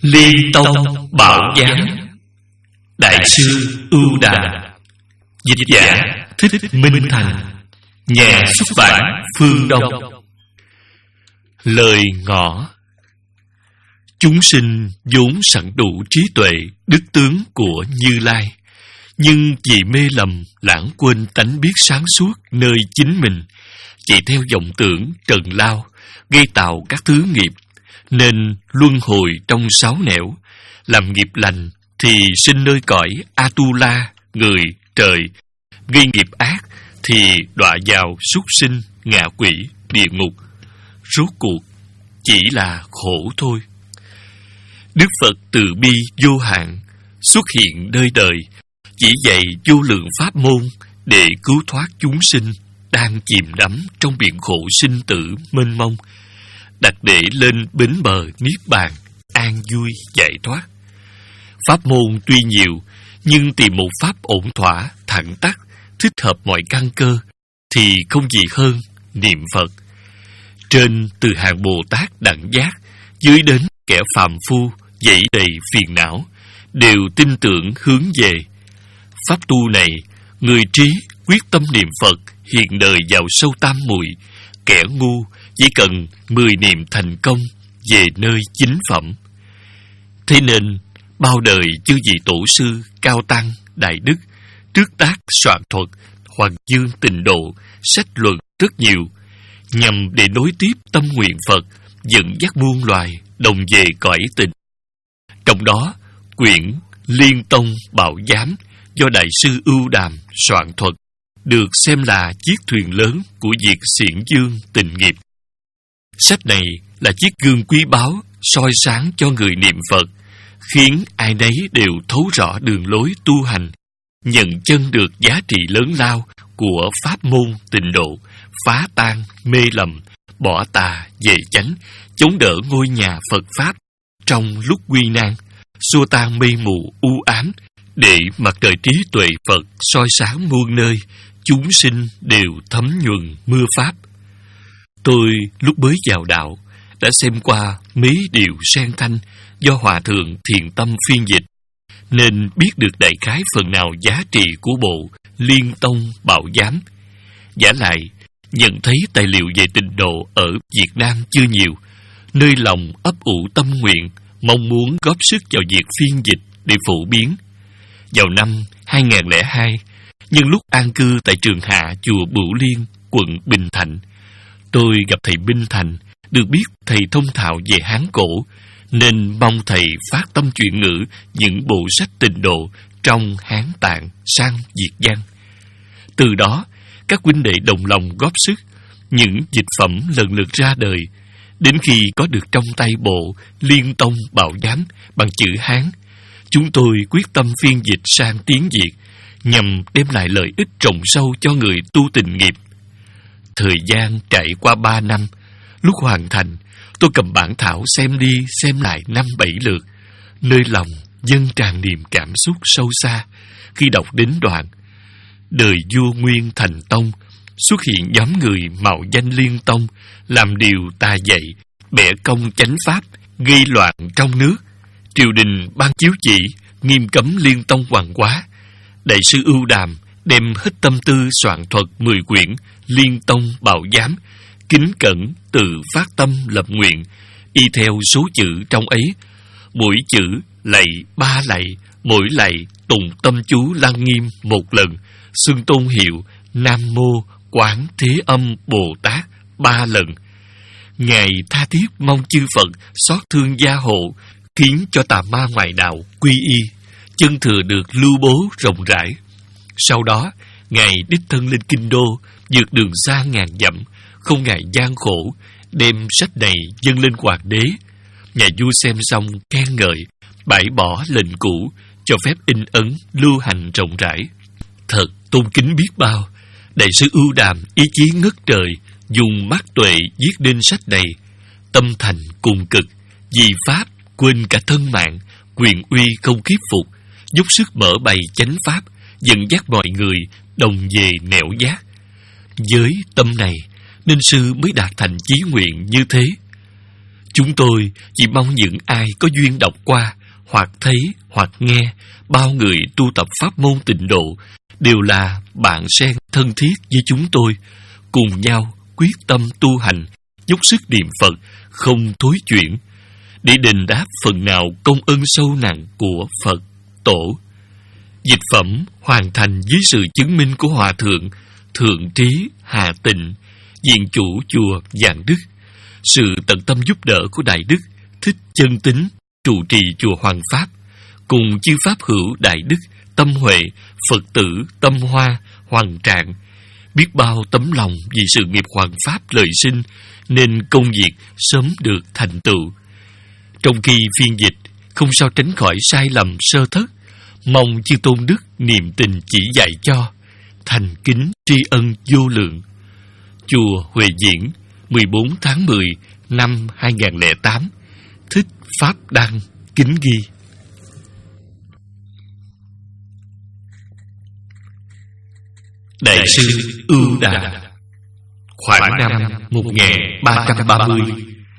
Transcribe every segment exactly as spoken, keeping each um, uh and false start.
Liên Tông Bảo Giám, Đại sư Ưu Đàm. Dịch giả Thích Minh Thành. Nhà xuất bản Phương Đông. Lời ngỏ. Chúng sinh vốn sẵn đủ trí tuệ, đức tướng của Như Lai, nhưng vì mê lầm lãng quên tánh biết sáng suốt nơi chính mình, chạy theo vọng tưởng trần lao, gây tạo các thứ nghiệp, nên luân hồi trong sáu nẻo. Làm nghiệp lành thì sinh nơi cõi Atula, người, trời; gây nghiệp ác thì đọa vào súc sinh, ngạ quỷ, địa ngục. Rốt cuộc chỉ là khổ thôi. Đức Phật từ bi vô hạn xuất hiện nơi đời, chỉ dạy vô lượng pháp môn để cứu thoát chúng sinh đang chìm đắm trong biển khổ sinh tử mênh mông, đặt để lên bến bờ niết bàn an vui giải thoát. Pháp môn tuy nhiều, nhưng tìm một pháp ổn thỏa, thẳng tắc, thích hợp mọi căn cơ thì không gì hơn niệm Phật. Trên từ hàng Bồ Tát đẳng giác, dưới đến kẻ phàm phu dẫy đầy phiền não, đều tin tưởng hướng về pháp tu này. Người trí quyết tâm niệm Phật, hiện đời vào sâu tam muội. Kẻ ngu chỉ cần mười niệm thành công, về nơi chính phẩm. Thế nên bao đời chư vị tổ sư cao tăng đại đức trước tác soạn thuật Hoàng Dương Tịnh Độ, sách luận rất nhiều, nhằm để nối tiếp tâm nguyện Phật, dẫn dắt muôn loài đồng về cõi tịnh. Trong đó, quyển Liên Tông Bảo Giám do Đại sư Ưu Đàm soạn thuật được xem là chiếc thuyền lớn của việc xiển dương tình nghiệp. Sách này là chiếc gương quý báu soi sáng cho người niệm Phật, khiến ai nấy đều thấu rõ đường lối tu hành, nhận chân được giá trị lớn lao của pháp môn tịnh độ, phá tan mê lầm, bỏ tà về chánh, chống đỡ ngôi nhà Phật Pháp trong lúc nguy nan, xua tan mây mù u ám, để mặt trời trí tuệ Phật soi sáng muôn nơi, chúng sinh đều thấm nhuần mưa Pháp. Tôi lúc mới vào đạo đã xem qua mấy điều sen thanh do Hòa Thượng Thiền Tâm phiên dịch, nên biết được đại khái phần nào giá trị của bộ Liên Tông Bảo Giám. Giả lại, nhận thấy tài liệu về tịnh độ ở Việt Nam chưa nhiều, nơi lòng ấp ủ tâm nguyện, mong muốn góp sức vào việc phiên dịch để phổ biến. Vào năm hai không không hai, nhân lúc an cư tại trường hạ chùa Bửu Liên, quận Bình Thạnh, tôi gặp thầy Minh Thành, được biết thầy thông thạo về Hán cổ, nên mong thầy phát tâm chuyển ngữ những bộ sách tịnh độ trong Hán Tạng sang Việt văn. Từ đó, các huynh đệ đồng lòng góp sức, những dịch phẩm lần lượt ra đời, đến khi có được trong tay bộ Liên Tông Bảo Giám bằng chữ Hán, chúng tôi quyết tâm phiên dịch sang tiếng Việt, nhằm đem lại lợi ích rộng sâu cho người tu tịnh nghiệp. Thời gian trải qua ba năm, lúc hoàn thành, tôi cầm bản thảo xem đi xem lại năm bảy lượt, nơi lòng dâng tràn niềm cảm xúc sâu xa khi đọc đến đoạn: đời vua Nguyên thành tông, xuất hiện nhóm người mạo danh Liên Tông, làm điều tà dạy, bẻ công chánh pháp, gây loạn trong nước. Triều đình ban chiếu chỉ nghiêm cấm Liên Tông hoàng quá. Đại sư Ưu Đàm đem hết tâm tư soạn thuật mười quyển Liên Tông Bảo Giám, kính cẩn tự phát tâm lập nguyện, y theo số chữ trong ấy. Mỗi chữ lạy ba lạy, mỗi lạy tụng tâm chú lăng nghiêm một lần, xưng tôn hiệu Nam Mô Quán Thế Âm Bồ Tát ba lần. Ngài tha thiết mong chư Phật xót thương gia hộ, khiến cho tà ma ngoại đạo quy y, chân thừa được lưu bố rộng rãi. Sau đó, Ngài đích thân lên Kinh Đô, vượt đường xa ngàn dặm, không ngại gian khổ, đem sách này dâng lên hoàng đế. Nhà vua xem xong khen ngợi, bãi bỏ lệnh cũ, cho phép in ấn lưu hành rộng rãi. Thật tôn kính biết bao. Đại sư Ưu Đàm ý chí ngất trời, dùng mắt tuệ viết nên sách này, tâm thành cùng cực, vì pháp quên cả thân mạng, quyền uy không khiếp phục, dốc sức mở bày chánh pháp, dẫn dắt mọi người đồng về nẻo giác. Với tâm này nên sư mới đạt thành chí nguyện như thế. Chúng tôi chỉ mong những ai có duyên đọc qua, hoặc thấy, hoặc nghe bao người tu tập pháp môn Tịnh Độ đều là bạn sen thân thiết với chúng tôi, cùng nhau quyết tâm tu hành, dốc sức niệm Phật, không thối chuyển, để đền đáp phần nào công ơn sâu nặng của Phật Tổ. Dịch phẩm hoàn thành dưới sự chứng minh của Hòa Thượng Thượng Trí Hà Tịnh, viện chủ chùa Vạn Đức, sự tận tâm giúp đỡ của Đại Đức Thích Chân Tín, trụ trì chùa Hoàng Pháp, cùng chư Pháp hữu Đại Đức Tâm Huệ, Phật tử Tâm Hoa, Hoàng Trạng, biết bao tấm lòng vì sự nghiệp Hoàng Pháp lợi sinh, nên công việc sớm được thành tựu. Trong khi phiên dịch, không sao tránh khỏi sai lầm sơ thất, mong chư Tôn Đức niệm tình chỉ dạy cho, thành kính tri ân vô lượng. Chùa Huệ Diễn, mười bốn tháng mười năm hai nghìn không trăm lẻ tám. Thích Pháp Đăng kính ghi. Đại sư Ưu Đàm, khoảng năm một nghìn ba trăm ba mươi.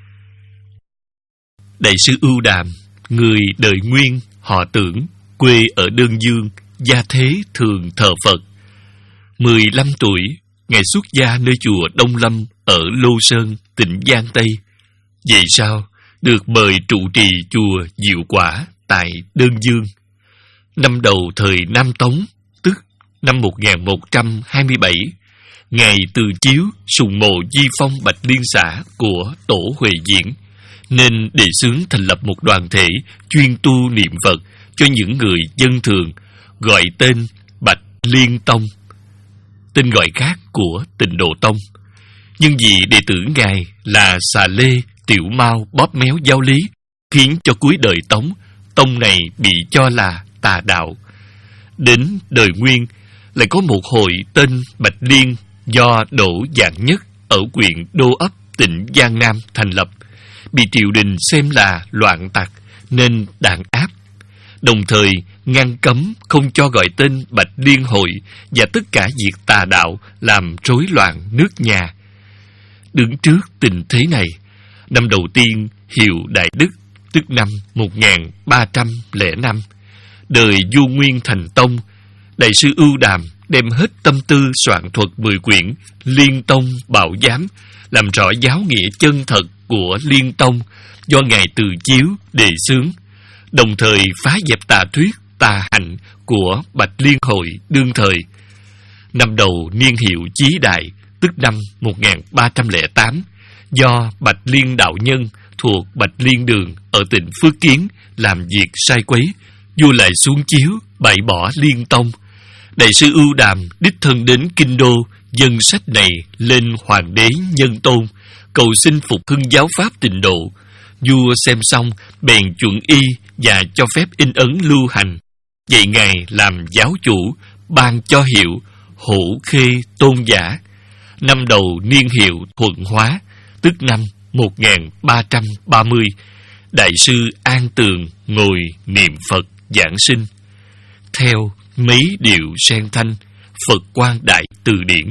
Đại sư Ưu Đàm, người đời Nguyên, họ Tưởng, quê ở Đơn Dương, gia thế thường thờ Phật. mười lăm tuổi, Ngài xuất gia nơi chùa Đông Lâm ở Lô Sơn, tỉnh Giang Tây. Vậy sao được mời trụ trì chùa Diệu Quả tại Đơn Dương. Năm đầu thời Nam Tống, tức năm một nghìn một trăm hai mươi bảy, Ngài từ chiếu sùng mộ Di Phong Bạch Liên xã của Tổ Huệ Diễn, nên đề xướng thành lập một đoàn thể chuyên tu niệm Phật cho những người dân thường, gọi tên Bạch Liên Tông, tên gọi khác của Tịnh Độ Tông. Nhưng vì đệ tử Ngài là xà lê, tiểu mao, bóp méo giáo lý, khiến cho cuối đời Tống, tông này bị cho là tà đạo. Đến đời Nguyên, lại có một hội tên Bạch Liên do Đỗ Dạng Nhất ở huyện Đô Ấp, tỉnh Giang Nam thành lập, bị triều đình xem là loạn tặc nên đàn áp, đồng thời ngăn cấm không cho gọi tên Bạch Liên hội và tất cả việc tà đạo làm rối loạn nước nhà. Đứng trước tình thế này, năm đầu tiên hiệu Đại Đức, tức năm một nghìn ba trăm lẻ năm, đời vua Nguyên thành tông, Đại sư Ưu Đàm đem hết tâm tư soạn thuật mười quyển Liên Tông Bảo Giám, làm rõ giáo nghĩa chân thật của Liên Tông do Ngài Từ Chiếu đề xướng, đồng thời phá dẹp tà thuyết tà hạnh của Bạch Liên hội đương thời. Năm đầu niên hiệu Chí Đại, tức năm một nghìn ba trăm lẻ tám, do Bạch Liên đạo nhân thuộc Bạch Liên đường ở tỉnh Phước Kiến làm việc sai quấy, vua lại xuống chiếu bãi bỏ Liên Tông. Đại sư Ưu Đàm đích thân đến Kinh Đô dâng sách này lên Hoàng đế Nhân Tôn, cầu xin phục hưng giáo pháp Tịnh Độ. Vua xem xong bèn chuẩn y và cho phép in ấn lưu hành. Vậy Ngài làm giáo chủ, ban cho hiệu Hữu Khê Tôn Giả. Năm đầu niên hiệu Thuận Hóa, tức năm một nghìn ba trăm ba mươi, Đại sư An Tường ngồi niệm Phật giảng sinh. Theo mấy điệu sen thanh, Phật Quang Đại Từ Điển.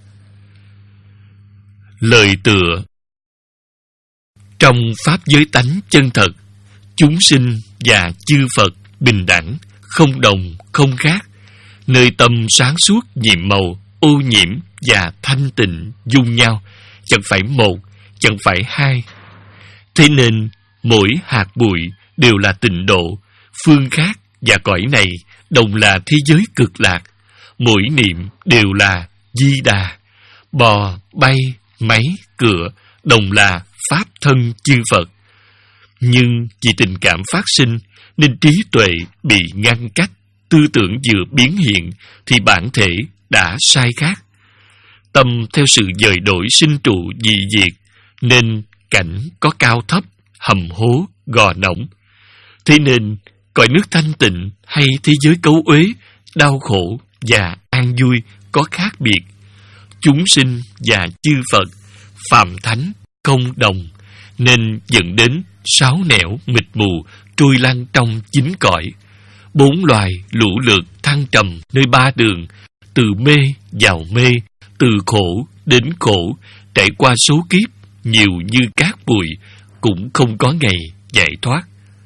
Lời tựa: trong pháp giới tánh chân thật, chúng sinh và chư Phật bình đẳng, không đồng, không khác, nơi tâm sáng suốt nhiệm màu, ô nhiễm và thanh tịnh dung nhau, chẳng phải một, chẳng phải hai. Thế nên mỗi hạt bụi đều là Tịnh Độ, phương khác và cõi này đồng là thế giới cực lạc. Mỗi niệm đều là Di Đà, bò, bay, máy, cửa đồng là pháp thân chư Phật. Nhưng vì tình cảm phát sinh nên trí tuệ bị ngăn cách, tư tưởng vừa biến hiện thì bản thể đã sai khác. Tâm theo sự dời đổi sinh trụ dị diệt, nên cảnh có cao thấp, hầm hố, gò nổng. Thế nên cõi nước thanh tịnh hay thế giới cấu uế, đau khổ và an vui có khác biệt. Chúng sinh và chư Phật, phàm thánh không đồng, nên dẫn đến sáu nẻo mịt mù trôi lăn trong chín cõi. Bốn loài lũ lượt thăng trầm nơi ba đường, từ mê vào mê, từ khổ đến khổ, trải qua số kiếp nhiều như cát bụi, cũng không có ngày giải thoát.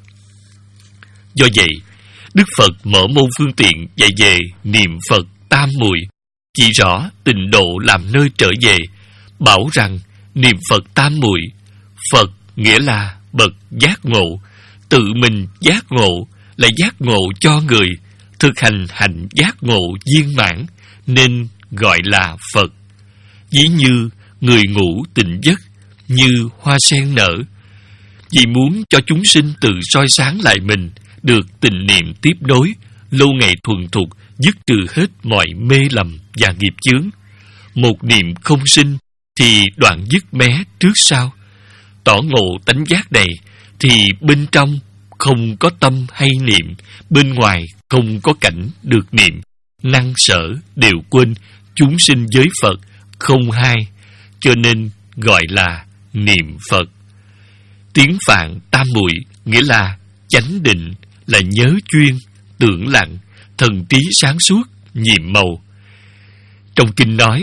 Do vậy, Đức Phật mở môn phương tiện dạy về niệm Phật tam muội, chỉ rõ tịnh độ làm nơi trở về, bảo rằng niệm Phật tam muội, Phật nghĩa là bậc giác ngộ, tự mình giác ngộ là giác ngộ cho người, thực hành hạnh giác ngộ viên mãn nên gọi là Phật. Ví như người ngủ tỉnh giấc, như hoa sen nở. Vì muốn cho chúng sinh tự soi sáng lại mình, được tịnh niệm tiếp nối, lâu ngày thuần thục, dứt trừ hết mọi mê lầm và nghiệp chướng. Một niệm không sinh thì đoạn dứt mé trước sau. Tỏ ngộ tánh giác này thì bên trong không có tâm hay niệm, bên ngoài không có cảnh được niệm, năng sở đều quên, chúng sinh với Phật không hai, cho nên gọi là niệm Phật. Tiếng Phạn tam muội nghĩa là chánh định, là nhớ chuyên, tưởng lặng, thần trí sáng suốt, nhiệm màu. Trong kinh nói,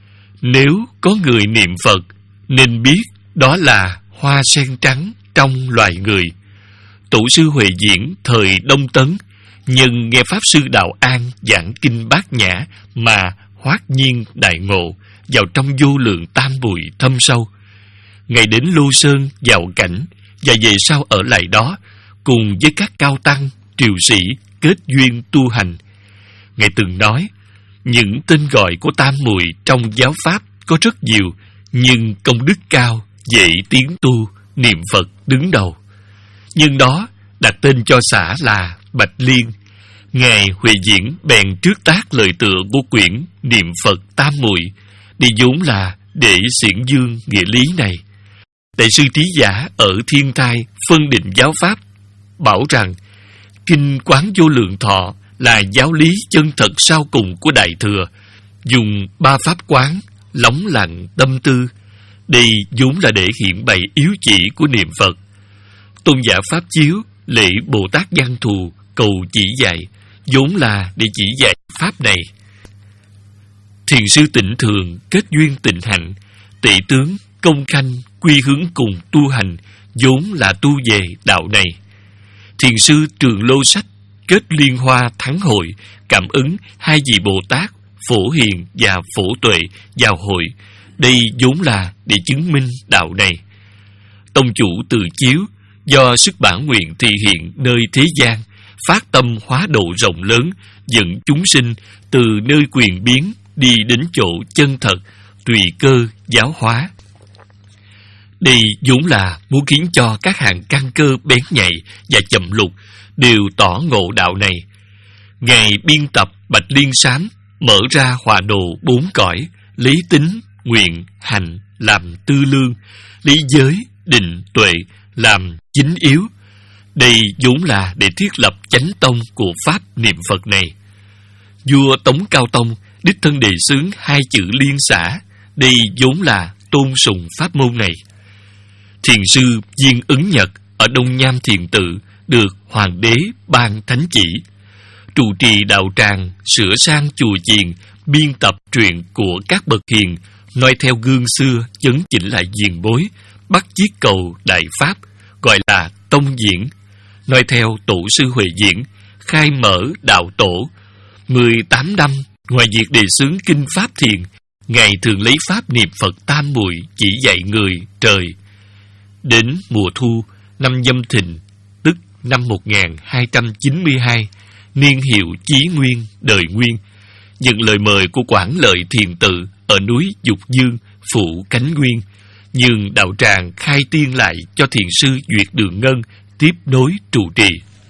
nếu có người niệm Phật nên biết đó là hoa sen trắng trong loài người. Tổ sư Huệ Diễn thời Đông Tấn nhân nghe Pháp Sư Đạo An giảng kinh Bát Nhã mà hoát nhiên đại ngộ, vào trong vô lượng tam muội thâm sâu. Ngài đến Lô Sơn vào cảnh và về sau ở lại đó cùng với các cao tăng, triều sĩ kết duyên tu hành. Ngài từng nói, những tên gọi của tam muội trong giáo pháp có rất nhiều, nhưng công đức cao, dễ tiến tu, niệm Phật đứng đầu. Nhưng đó đặt tên cho xã là Bạch Liên. Ngài Huệ Diễn bèn trước tác lời tựa của quyển Niệm Phật Tam Muội, đi vốn là để xiển dương nghĩa lý này. Đại sư Trí Giả ở Thiên Thai phân định giáo pháp, bảo rằng kinh Quán Vô Lượng Thọ là giáo lý chân thật sau cùng của Đại Thừa, dùng ba pháp quán, lóng lặng tâm tư. Đây vốn là để hiện bày yếu chỉ của niệm Phật. Tôn giả Pháp Chiếu lễ Bồ Tát Văn Thù cầu chỉ dạy, vốn là để chỉ dạy pháp này. Thiền sư Tịnh Thường kết duyên tịnh hạnh, tỵ tướng Công Khanh quy hướng cùng tu hành, vốn là tu về đạo này. Thiền sư Trường Lô Sách kết liên hoa thắng hội, cảm ứng hai vị Bồ Tát Phổ Hiền và Phổ Tuệ vào hội. Đây vốn là để chứng minh đạo này. Tông chủ Từ Chiếu do sức bản nguyện thị hiện nơi thế gian, phát tâm hóa độ rộng lớn, dẫn chúng sinh từ nơi quyền biến đi đến chỗ chân thật, tùy cơ giáo hóa. Đây vốn là muốn khiến cho các hàng căn cơ bén nhạy và chậm lục đều tỏ ngộ đạo này. Ngài biên tập Bạch Liên Sám mở ra hòa đồ bốn cõi, lý tính, nguyện, hành làm tư lương, lý giới, định, tuệ làm chính yếu. Đây vốn là để thiết lập chánh tông của pháp niệm Phật này. Vua Tống Cao Tông đích thân đề xướng hai chữ liên xã, đây vốn là tôn sùng pháp môn này. Thiền sư Viên Ứng Nhật ở Đông Nham Thiền Tự được hoàng đế ban thánh chỉ, trụ trì đạo tràng, sửa sang chùa chiền, biên tập truyện của các bậc hiền, noi theo gương xưa chấn chỉnh lại diền bối, bắt chiết cầu đại pháp, gọi là tông diễn. Noi theo tổ sư Huệ Diễn, khai mở đạo tổ. Mười tám năm, ngoài việc đề xướng kinh pháp thiền, Ngài thường lấy pháp niệm Phật tam muội chỉ dạy người trời. Đến mùa thu năm Nhâm Thìn, tức năm một nghìn hai trăm chín mươi hai, niên hiệu Chí Nguyên, đời Nguyên, nhận lời mời của Quảng Lợi Thiền Tự ở núi Dục Dương, phụ Cánh Nguyên, nhưng đạo tràng khai tiên lại cho thiền sư Duyệt Đường Ngân tiếp nối trụ trì.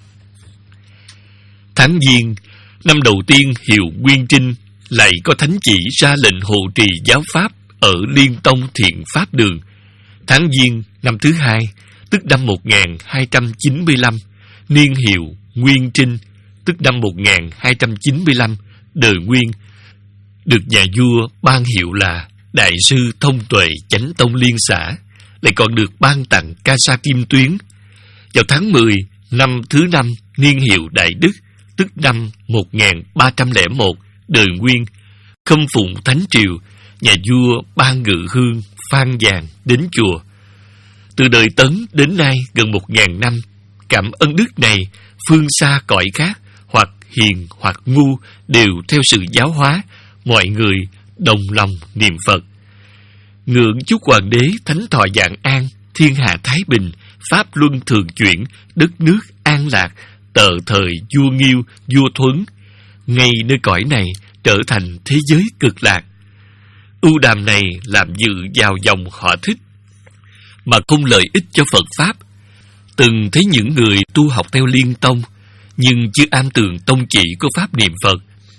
Tháng Giêng, năm đầu tiên hiệu Nguyên Trinh, lại có thánh chỉ ra lệnh hộ trì giáo pháp ở Liên Tông Thiện Pháp Đường. Tháng Giêng năm thứ hai, tức năm một nghìn hai trăm chín mươi lăm, niên hiệu Nguyên Trinh, tức năm một nghìn hai trăm chín mươi lăm, đời Nguyên, được nhà vua ban hiệu là Đại sư Thông Tuệ Chánh Tông Liên xã, lại còn được ban tặng ca sa kim tuyến. Vào tháng mười, năm thứ năm, niên hiệu Đại Đức, tức năm một nghìn ba trăm lẻ một, đời Nguyên, khâm phụng thánh triều, nhà vua ban ngự hương phan vàng đến chùa. Từ đời Tấn đến nay gần một ngàn năm, cảm ân đức này phương xa cõi khác, hoặc hiền hoặc ngu đều theo sự giáo hóa, mọi người đồng lòng niệm Phật. Ngưỡng chúc hoàng đế thánh thọ vạn an, thiên hạ thái bình, pháp luân thường chuyển, đất nước an lạc, tợ thời vua Nghiêu, vua Thuấn, ngay nơi cõi này trở thành thế giới cực lạc. Ưu đàm này làm dự vào dòng họ Thích, mà không lợi ích cho Phật Pháp. Từng thấy những người tu học theo Liên Tông, nhưng chưa am tường tông chỉ của Pháp niệm Phật,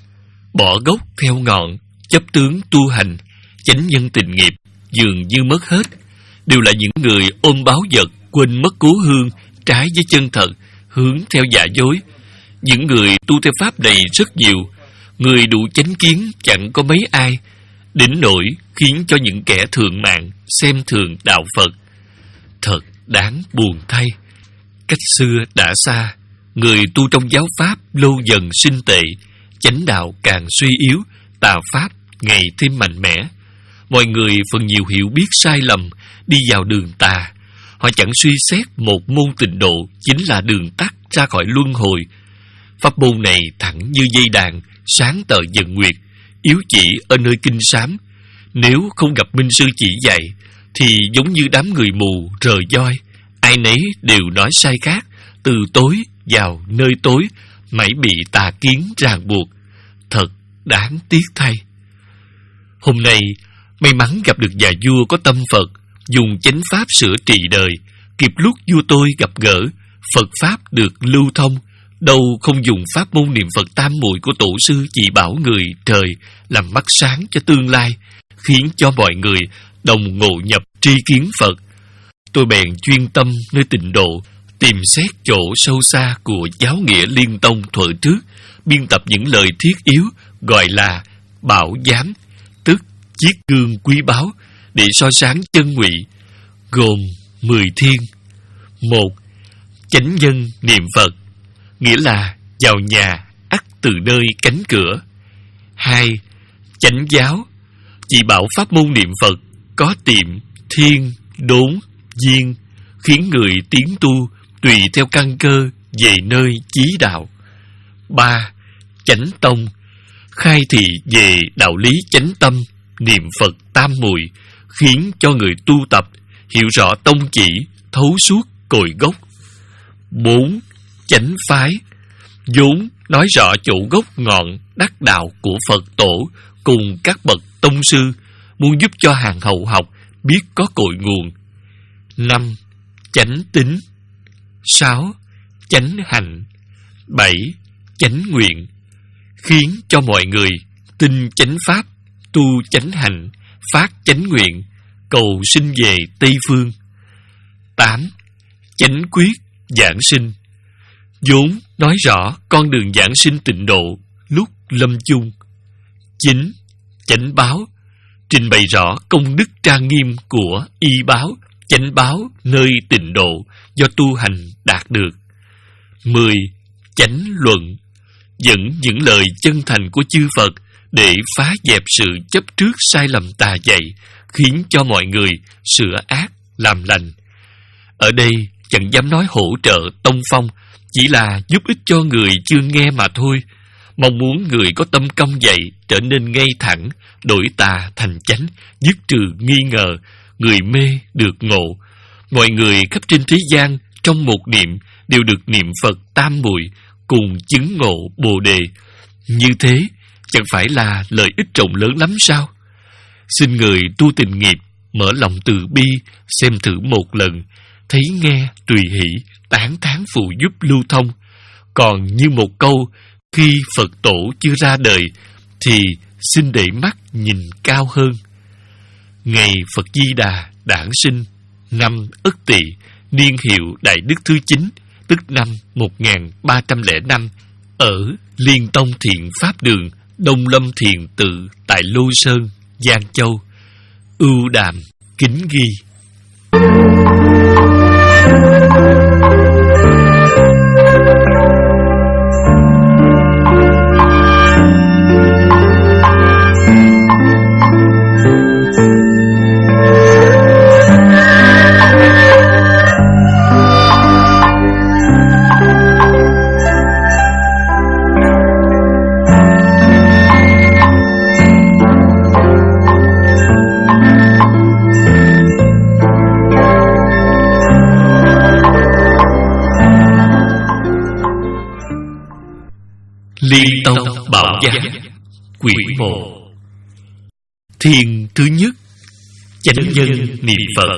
bỏ gốc theo ngọn, chấp tướng tu hành, chánh nhân tình nghiệp, dường như mất hết, đều là những người ôm báu vật, quên mất cố hương, trái với chân thật, hướng theo giả dối. Những người tu theo Pháp này rất nhiều, người đủ chánh kiến chẳng có mấy ai, đến nỗi khiến cho những kẻ thượng mạng xem thường đạo Phật. Thật đáng buồn thay. Cách xưa đã xa, người tu trong giáo Pháp lâu dần sinh tệ, chánh đạo càng suy yếu, tà Pháp ngày thêm mạnh mẽ. Mọi người phần nhiều hiểu biết sai lầm, đi vào đường tà. Họ chẳng suy xét một môn tịnh độ chính là đường tắt ra khỏi luân hồi. Pháp môn này thẳng như dây đàn, sáng tờ dần nguyệt, yếu chỉ ở nơi kinh sám. Nếu không gặp minh sư chỉ dạy, thì giống như đám người mù rờ voi, ai nấy đều nói sai khác, từ tối vào nơi tối, mãi bị tà kiến ràng buộc. Thật đáng tiếc thay. Hôm nay may mắn gặp được nhà vua có tâm Phật, dùng chánh pháp sửa trị đời. Kịp lúc vua tôi gặp gỡ, Phật pháp được lưu thông, đâu không dùng pháp môn niệm Phật tam muội của tổ sư chỉ bảo người trời làm mắt sáng cho tương lai, khiến cho mọi người đồng ngộ nhập tri kiến Phật. Tôi bèn chuyên tâm nơi tịnh độ, tìm xét chỗ sâu xa của giáo nghĩa Liên Tông thuở trước, biên tập những lời thiết yếu gọi là bảo giám, tức chiếc gương quý báu để so sáng chân ngụy, gồm mười thiên. Một, chánh nhân niệm Phật, nghĩa là vào nhà ắt từ nơi cánh cửa. Hai, chánh giáo, chỉ bảo pháp môn niệm Phật có tiệm, thiên, đốn, duyên, khiến người tiến tu tùy theo căn cơ về nơi chí đạo. Ba, chánh tông, khai thị về đạo lý chánh tâm, niệm Phật tam muội, khiến cho người tu tập hiểu rõ tông chỉ, thấu suốt cội gốc. Bốn, chánh phái, vốn nói rõ chỗ gốc ngọn đắc đạo của Phật tổ cùng các bậc tông sư, muốn giúp cho hàng hậu học biết có cội nguồn. Năm, chánh tín. Sáu, chánh hạnh. Bảy, chánh nguyện, khiến cho mọi người tin chánh pháp, tu chánh hạnh, phát chánh nguyện, cầu sinh về Tây Phương. Tám, chánh quyết giảng sinh, vốn nói rõ con đường giảng sinh tịnh độ lúc lâm chung. Chín, chánh báo, trình bày rõ công đức trang nghiêm của y báo, chánh báo nơi tịnh độ do tu hành đạt được. Mười, chánh luận, dẫn những lời chân thành của chư Phật để phá dẹp sự chấp trước sai lầm tà dạy, khiến cho mọi người sửa ác làm lành. Ở đây chẳng dám nói hỗ trợ tông phong, chỉ là giúp ích cho người chưa nghe mà thôi. Mong muốn người có tâm công dạy trở nên ngay thẳng, đổi tà thành chánh, dứt trừ nghi ngờ, người mê được ngộ. Mọi người khắp trên thế gian trong một niệm đều được niệm Phật tam muội, cùng chứng ngộ Bồ đề. Như thế chẳng phải là lợi ích rộng lớn lắm sao? Xin người tu tình nghiệp mở lòng từ bi, xem thử một lần, thấy nghe tùy hỷ, tán thán phụ giúp lưu thông. Còn như một câu khi Phật tổ chưa ra đời thì xin để mắt nhìn cao hơn. Ngày Phật Di Đà đản sinh năm Ất Tỵ, niên hiệu Đại Đức thứ chín, tức năm một nghìn ba trăm lẻ năm, ở Liên Tông Thiện Pháp Đường, Đông Lâm Thiền Tự tại Lô Sơn, Giang Châu. Ưu đàm kính ghi. Liên Tông Bảo Giám, quyển một. Thiên thứ nhất, chánh nhân niệm Phật.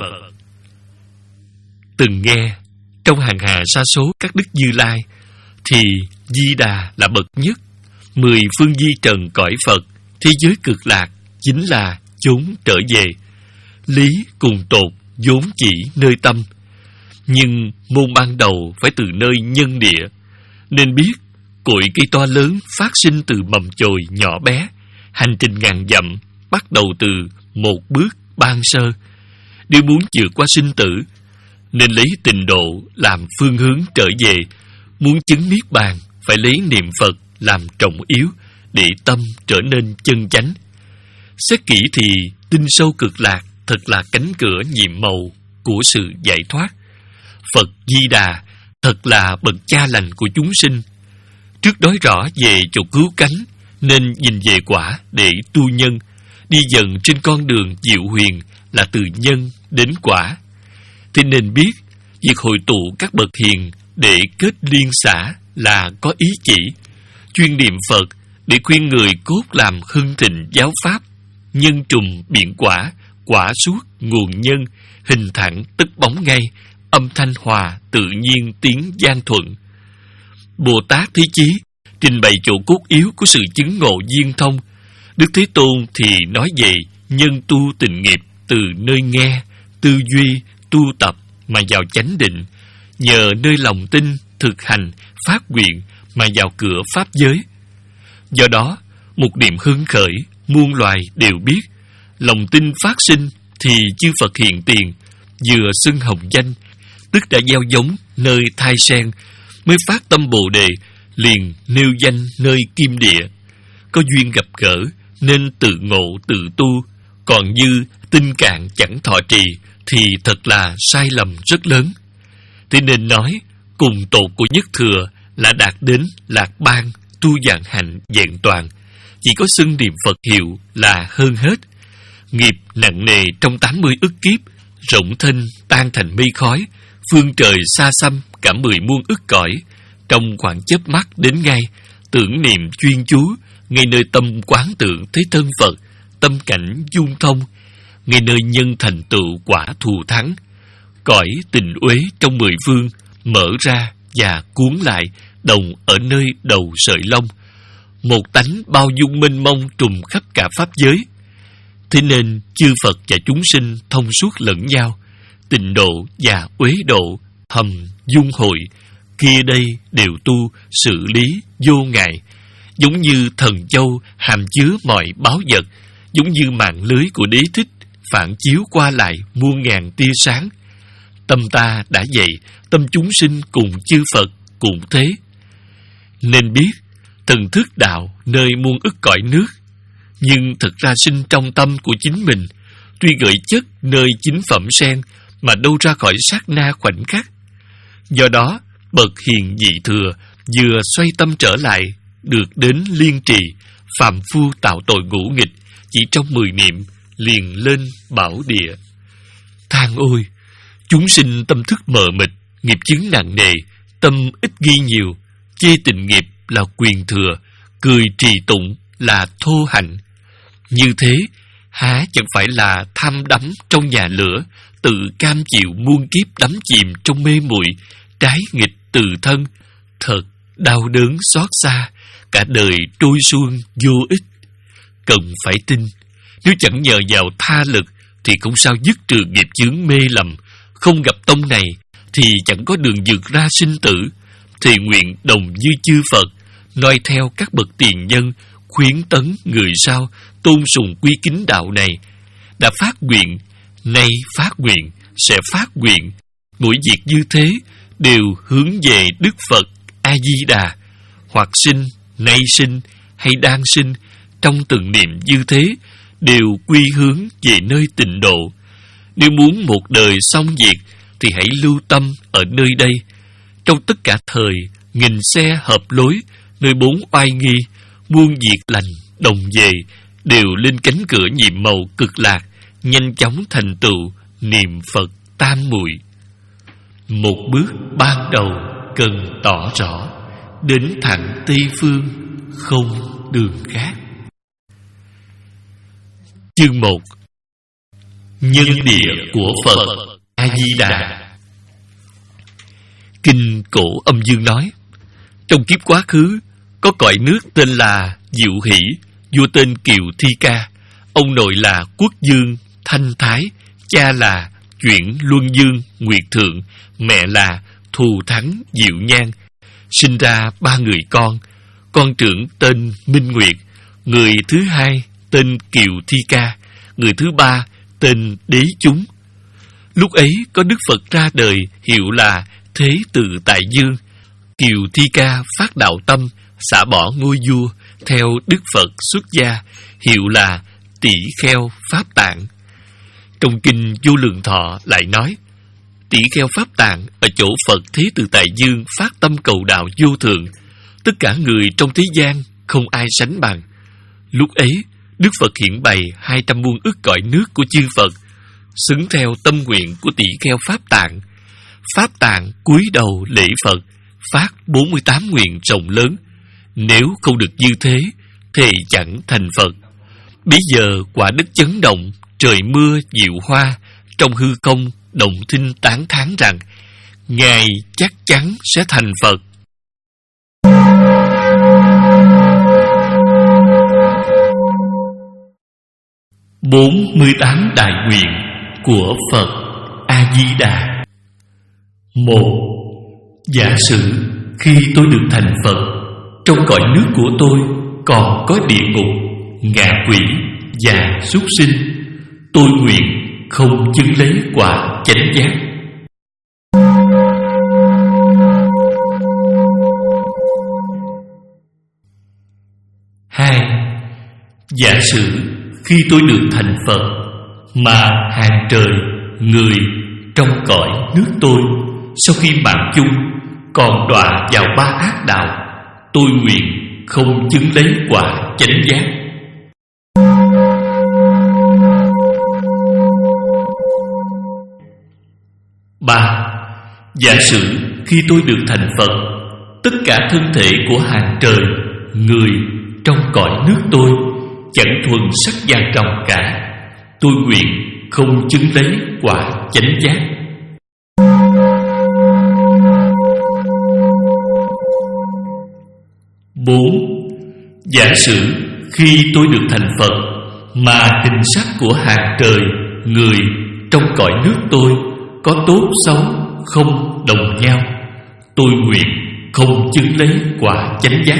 Từng nghe trong hàng hà sa số các đức Như Lai thì Di Đà là bậc nhất. Mười phương di trần cõi Phật, thế giới cực lạc chính là chốn trở về. Lý cùng tột vốn chỉ nơi tâm, nhưng môn ban đầu phải từ nơi nhân địa. Nên biết cội cây to lớn phát sinh từ mầm chồi nhỏ bé. Hành trình ngàn dặm bắt đầu từ một bước ban sơ. Nếu muốn vượt qua sinh tử, nên lấy tịnh độ làm phương hướng trở về. Muốn chứng niết bàn, phải lấy niệm Phật làm trọng yếu, để tâm trở nên chân chánh. Xét kỹ thì tinh sâu cực lạc thật là cánh cửa nhiệm màu của sự giải thoát. Phật Di Đà thật là bậc cha lành của chúng sinh. Trước nói rõ về chỗ cứu cánh, nên nhìn về quả để tu nhân. Đi dần trên con đường diệu huyền là từ nhân đến quả. Thế nên biết việc hội tụ các bậc hiền để kết liên xã là có ý chỉ. Chuyên niệm Phật để khuyên người cốt làm hưng thịnh giáo pháp. Nhân trùng biện quả, quả suốt nguồn nhân. Hình thẳng tức bóng ngay, âm thanh hòa tự nhiên tiếng gian thuận. Bồ Tát Thế Chí trình bày chỗ cốt yếu của sự chứng ngộ viên thông. Đức Thế Tôn thì nói về nhân tu tịnh nghiệp từ nơi nghe, tư duy, tu tập mà vào chánh định. Nhờ nơi lòng tin, thực hành, phát nguyện mà vào cửa pháp giới. Do đó, một niệm hưng khởi, muôn loài đều biết. Lòng tin phát sinh thì chư Phật hiện tiền, vừa xưng hồng danh, tức đã gieo giống nơi thai sen, mới phát tâm Bồ Đề, liền nêu danh nơi kim địa. Có duyên gặp gỡ nên tự ngộ tự tu, còn như tinh cạn chẳng thọ trì thì thật là sai lầm rất lớn. Thế nên nói cùng tột của nhất thừa là đạt đến lạc ban, tu dạng hạnh vẹn toàn. Chỉ có xưng niệm Phật hiệu là hơn hết. Nghiệp nặng nề trong tám mươi ức kiếp, rộng thinh tan thành mây khói. Phương trời xa xăm cả mười muôn ức cõi. Trong khoảng chớp mắt đến ngay, tưởng niệm chuyên chú, ngay nơi tâm quán tượng thấy thân Phật, tâm cảnh dung thông, ngay nơi nhân thành tựu quả thù thắng. Cõi tình uế trong mười phương mở ra và cuốn lại, đồng ở nơi đầu sợi lông. Một tánh bao dung mênh mông trùm khắp cả pháp giới. Thế nên chư Phật và chúng sinh thông suốt lẫn nhau. Tịnh độ và uế độ, hầm dung hội, kia đây đều tu xử lý vô ngại. Giống như thần châu hàm chứa mọi báu vật, giống như mạng lưới của đế thích phản chiếu qua lại muôn ngàn tia sáng. Tâm ta đã vậy, tâm chúng sinh cùng chư Phật cũng thế. Nên biết thần thức đạo nơi muôn ức cõi nước, nhưng thực ra sinh trong tâm của chính mình. Tuy gợi chất nơi chính phẩm sen, mà đâu ra khỏi sát na khoảnh khắc. Do đó bậc hiền dị thừa vừa xoay tâm trở lại, được đến liên trì. Phàm phu tạo tội ngũ nghịch, chỉ trong mười niệm liền lên bảo địa. Than ôi, chúng sinh tâm thức mờ mịt, nghiệp chứng nặng nề, tâm ít ghi nhiều. Chê tịnh nghiệp là quyền thừa, cười trì tụng là thô hạnh. Như thế há chẳng phải là tham đắm trong nhà lửa, tự cam chịu muôn kiếp đắm chìm trong mê muội, trái nghịch từ thân. Thật đau đớn xót xa, cả đời trôi suông vô ích. Cần phải tin, nếu chẳng nhờ vào tha lực thì không sao dứt trừ nghiệp chướng mê lầm. Không gặp tông này thì chẳng có đường vượt ra sinh tử. Thì nguyện đồng như chư Phật, noi theo các bậc tiền nhân, khuyến tấn người sau tôn sùng quy kính đạo này. Đã phát nguyện, nay phát nguyện, sẽ phát nguyện. Mỗi việc như thế đều hướng về Đức Phật A-di-đà. Hoặc sinh, nay sinh hay đang sinh, trong từng niệm như thế đều quy hướng về nơi tịnh độ. Nếu muốn một đời xong việc thì hãy lưu tâm ở nơi đây. Trong tất cả thời, nghìn xe hợp lối, nơi bốn oai nghi, muôn việc lành đồng về, đều lên cánh cửa nhiệm màu cực lạc, nhanh chóng thành tựu niệm Phật tam muội. Một bước ban đầu cần tỏ rõ, đến thẳng Tây Phương, không đường khác. Chương một. Nhân địa của Phật A-di-đà. Kinh Cổ Âm Dương nói, trong kiếp quá khứ có cõi nước tên là Diệu Hỷ, vua tên Kiều Thi Ca. Ông nội là Quốc Dương Thanh Thái, cha là Chuyển Luân Dương Nguyệt Thượng, mẹ là Thù Thắng Diệu Nhan. Sinh ra ba người con. Con trưởng tên Minh Nguyệt, người thứ hai tên Kiều Thi Ca, người thứ ba tên Đế Chúng. Lúc ấy có Đức Phật ra đời, hiệu là Thế Từ Tại Dương. Kiều Thi Ca phát đạo tâm, xả bỏ ngôi vua, theo Đức Phật xuất gia, hiệu là Tỷ Kheo Pháp Tạng. Trong kinh Vô Lượng Thọ lại nói, Tỷ Kheo Pháp Tạng ở chỗ Phật Thế Từ Tại Dương phát tâm cầu đạo vô thượng, tất cả người trong thế gian không ai sánh bằng. Lúc ấy Đức Phật hiện bày hai trăm muôn ức cõi nước của chư Phật, xứng theo tâm nguyện của Tỷ Kheo Pháp Tạng. Pháp Tạng cúi đầu lễ Phật, phát bốn mươi tám nguyện rộng lớn. Nếu không được như thế, thì chẳng thành Phật. Bây giờ quả đất chấn động, trời mưa diệu hoa, trong hư không đồng thinh tán thán rằng Ngài chắc chắn sẽ thành Phật. bốn mươi tám đại nguyện của Phật A-di-đà. Một. Giả sử khi tôi được thành Phật, trong cõi nước của tôi còn có địa ngục, ngạ quỷ và súc sinh, tôi nguyện không chứng lấy quả chánh giác. Hai. Giả sử khi tôi được thành Phật, mà hàng trời người trong cõi nước tôi sau khi mạng chung còn đọa vào ba ác đạo, tôi nguyện không chứng lấy quả chánh giác. Ba. Giả sử khi tôi được thành Phật, tất cả thân thể của hàng trời người trong cõi nước tôi chẳng thuần sắc vàng ròng cả, tôi nguyện không chứng lấy quả chánh giác. Bốn. Giả sử khi tôi được thành Phật, mà hình sắc của hàng trời người trong cõi nước tôi có tốt xấu không đồng nhau, tôi nguyện không chứng lấy quả chánh giác.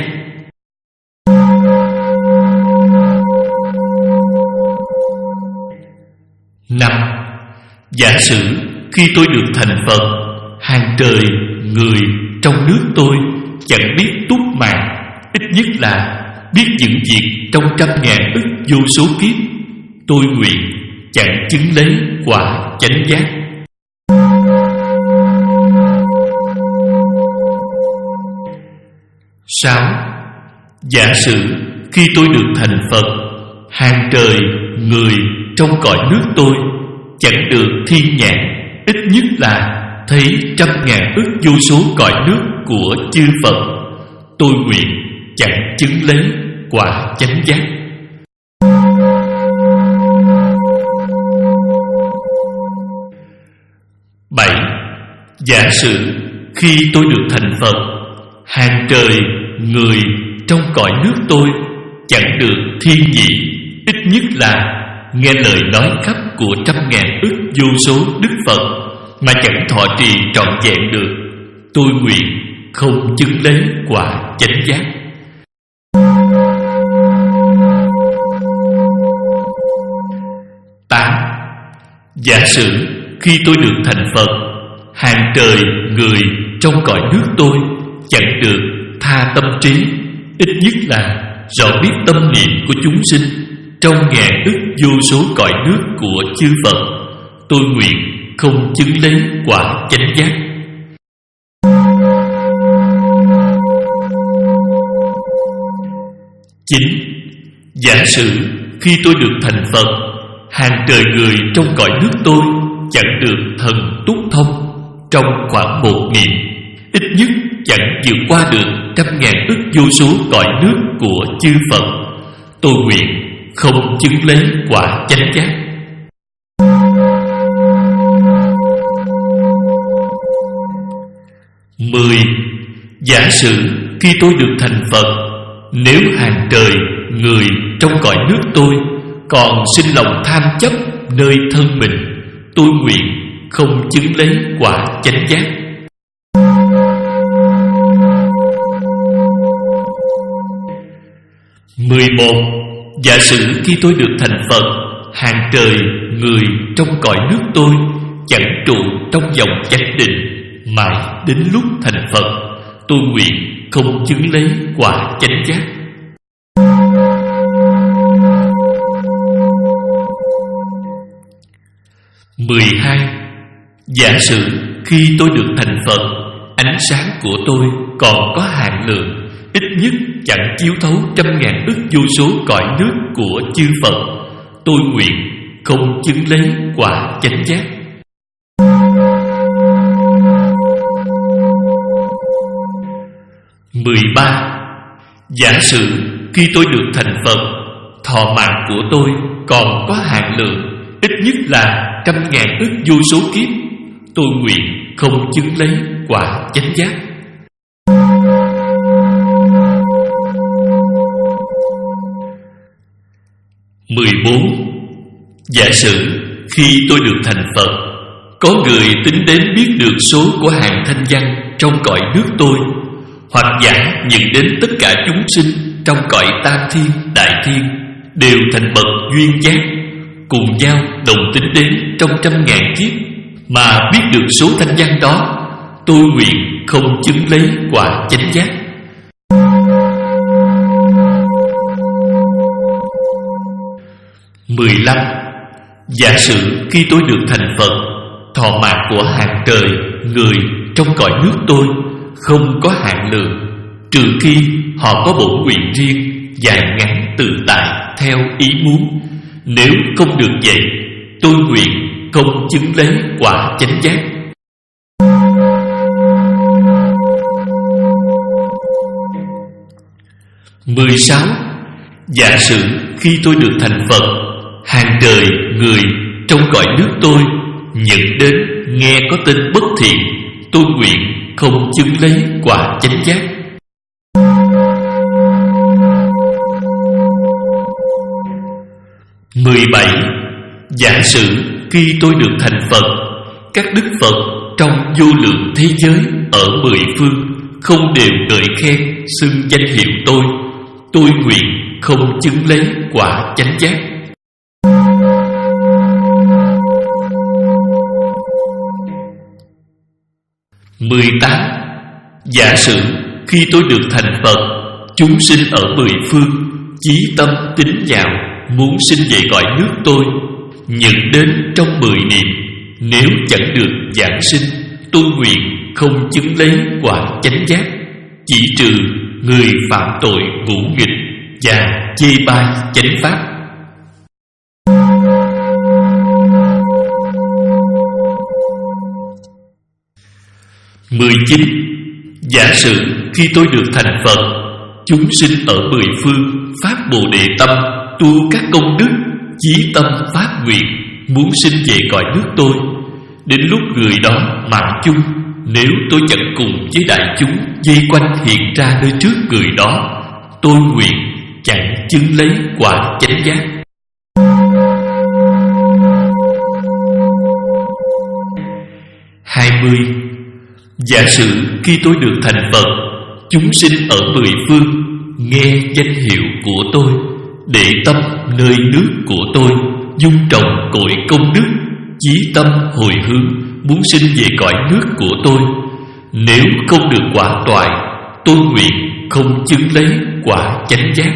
Năm. Giả sử khi tôi được thành Phật, hàng trời người trong nước tôi chẳng biết túc mạng, ít nhất là biết những việc trong trăm ngàn ức vô số kiếp, tôi nguyện chẳng chứng lấy quả chánh giác. Sáu. Giả sử khi tôi được thành Phật, hàng trời người trong cõi nước tôi chẳng được thiên nhãn, ít nhất là thấy trăm ngàn ức vô số cõi nước của chư Phật, tôi nguyện chẳng chứng lấy quả chánh giác. Bảy. Giả sử khi tôi được thành Phật, hàng trời người trong cõi nước tôi chẳng được thiên nhị, ít nhất là nghe lời nói khắp của trăm ngàn ức vô số Đức Phật mà chẳng thọ trì trọn vẹn được, tôi nguyện không chứng lấy quả chánh giác. Tám. Giả sử khi tôi được thành Phật, hàng trời người trong cõi nước tôi chẳng được tha tâm trí, ít nhất là rõ biết tâm niệm của chúng sinh trong ngàn ức vô số cõi nước của chư Phật, tôi nguyện không chứng lấy quả chánh giác. Chín. Giả sử khi tôi được thành Phật, hàng trời người trong cõi nước tôi chẳng được thần túc thông trong khoảng một niệm, ít nhất chẳng vượt qua được trăm ngàn ức vô số cõi nước của chư Phật, tôi nguyện không chứng lấy quả chánh giác. Mười. Giả sử khi tôi được thành Phật, nếu hàng trời người trong cõi nước tôi còn sinh lòng tham chấp nơi thân mình, tôi nguyện không chứng lấy quả chánh giác. Mười một. Giả sử khi tôi được thành Phật, hàng trời người trong cõi nước tôi chẳng trụ trong vòng chánh định, mãi đến lúc thành Phật, tôi nguyện không chứng lấy quả chánh giác. Mười hai. Giả sử khi tôi được thành Phật, ánh sáng của tôi còn có hạn lượng, ít nhất chẳng chiếu thấu trăm ngàn ức vô số cõi nước của chư Phật, tôi nguyện không chứng lấy quả chánh giác. Mười ba. Giả sử khi tôi được thành Phật, thọ mạng của tôi còn có hạn lượng, ít nhất là trăm ngàn ức vô số kiếp, tôi nguyện không chứng lấy quả chánh giác. Mười bốn. Giả sử khi tôi được thành Phật, có người tính đến biết được số của hàng thanh văn trong cõi nước tôi, hoặc giả nhận đến tất cả chúng sinh trong cõi tam thiên đại thiên đều thành bậc duyên giác, cùng nhau đồng tính đến trong trăm ngàn kiếp, mà biết được số thanh văn đó, tôi nguyện không chứng lấy quả chánh giác. Mười lăm. Giả sử khi tôi được thành Phật, thọ mạng của hàng trời người trong cõi nước tôi không có hạn lượng, trừ khi họ có bổn nguyện riêng, dài ngắn tự tại theo ý muốn. Nếu không được vậy, tôi nguyện không chứng lấy quả chánh giác. Mười sáu. Giả sử khi tôi được thành Phật, hàng trời người trong cõi nước tôi nhận đến nghe có tên bất thiện, tôi nguyện không chứng lấy quả chánh giác. Mười bảy. Giả sử khi tôi được thành Phật, các đức Phật trong vô lượng thế giới ở mười phương không đều ngợi khen xưng danh hiệu tôi, tôi nguyện không chứng lấy quả chánh giác. Mười tám. Giả sử khi tôi được thành Phật, chúng sinh ở mười phương chí tâm tín nhạo muốn sinh về cõi nước tôi, nhận đến trong mười niệm, nếu chẳng được giảng sinh, tôi nguyện không chứng lấy quả chánh giác, chỉ trừ người phạm tội ngũ nghịch và chê bai chánh pháp. Mười chín. Giả sử khi tôi được thành Phật, chúng sinh ở mười phương phát Bồ Đề tâm, tu các công đức, chí tâm phát nguyện muốn sinh về cõi nước tôi, đến lúc người đó mạng chung, nếu tôi chẳng cùng với đại chúng vây quanh hiện ra nơi trước người đó, tôi nguyện chẳng chứng lấy quả chánh giác. Hai mươi. Giả sử khi tôi được thành Phật, chúng sinh ở mười phương nghe danh hiệu của tôi, để tâm nơi nước của tôi, dung trồng cội công đức, chí tâm hồi hướng muốn sinh về cõi nước của tôi, nếu không được quả toại, tôi nguyện không chứng lấy quả chánh giác.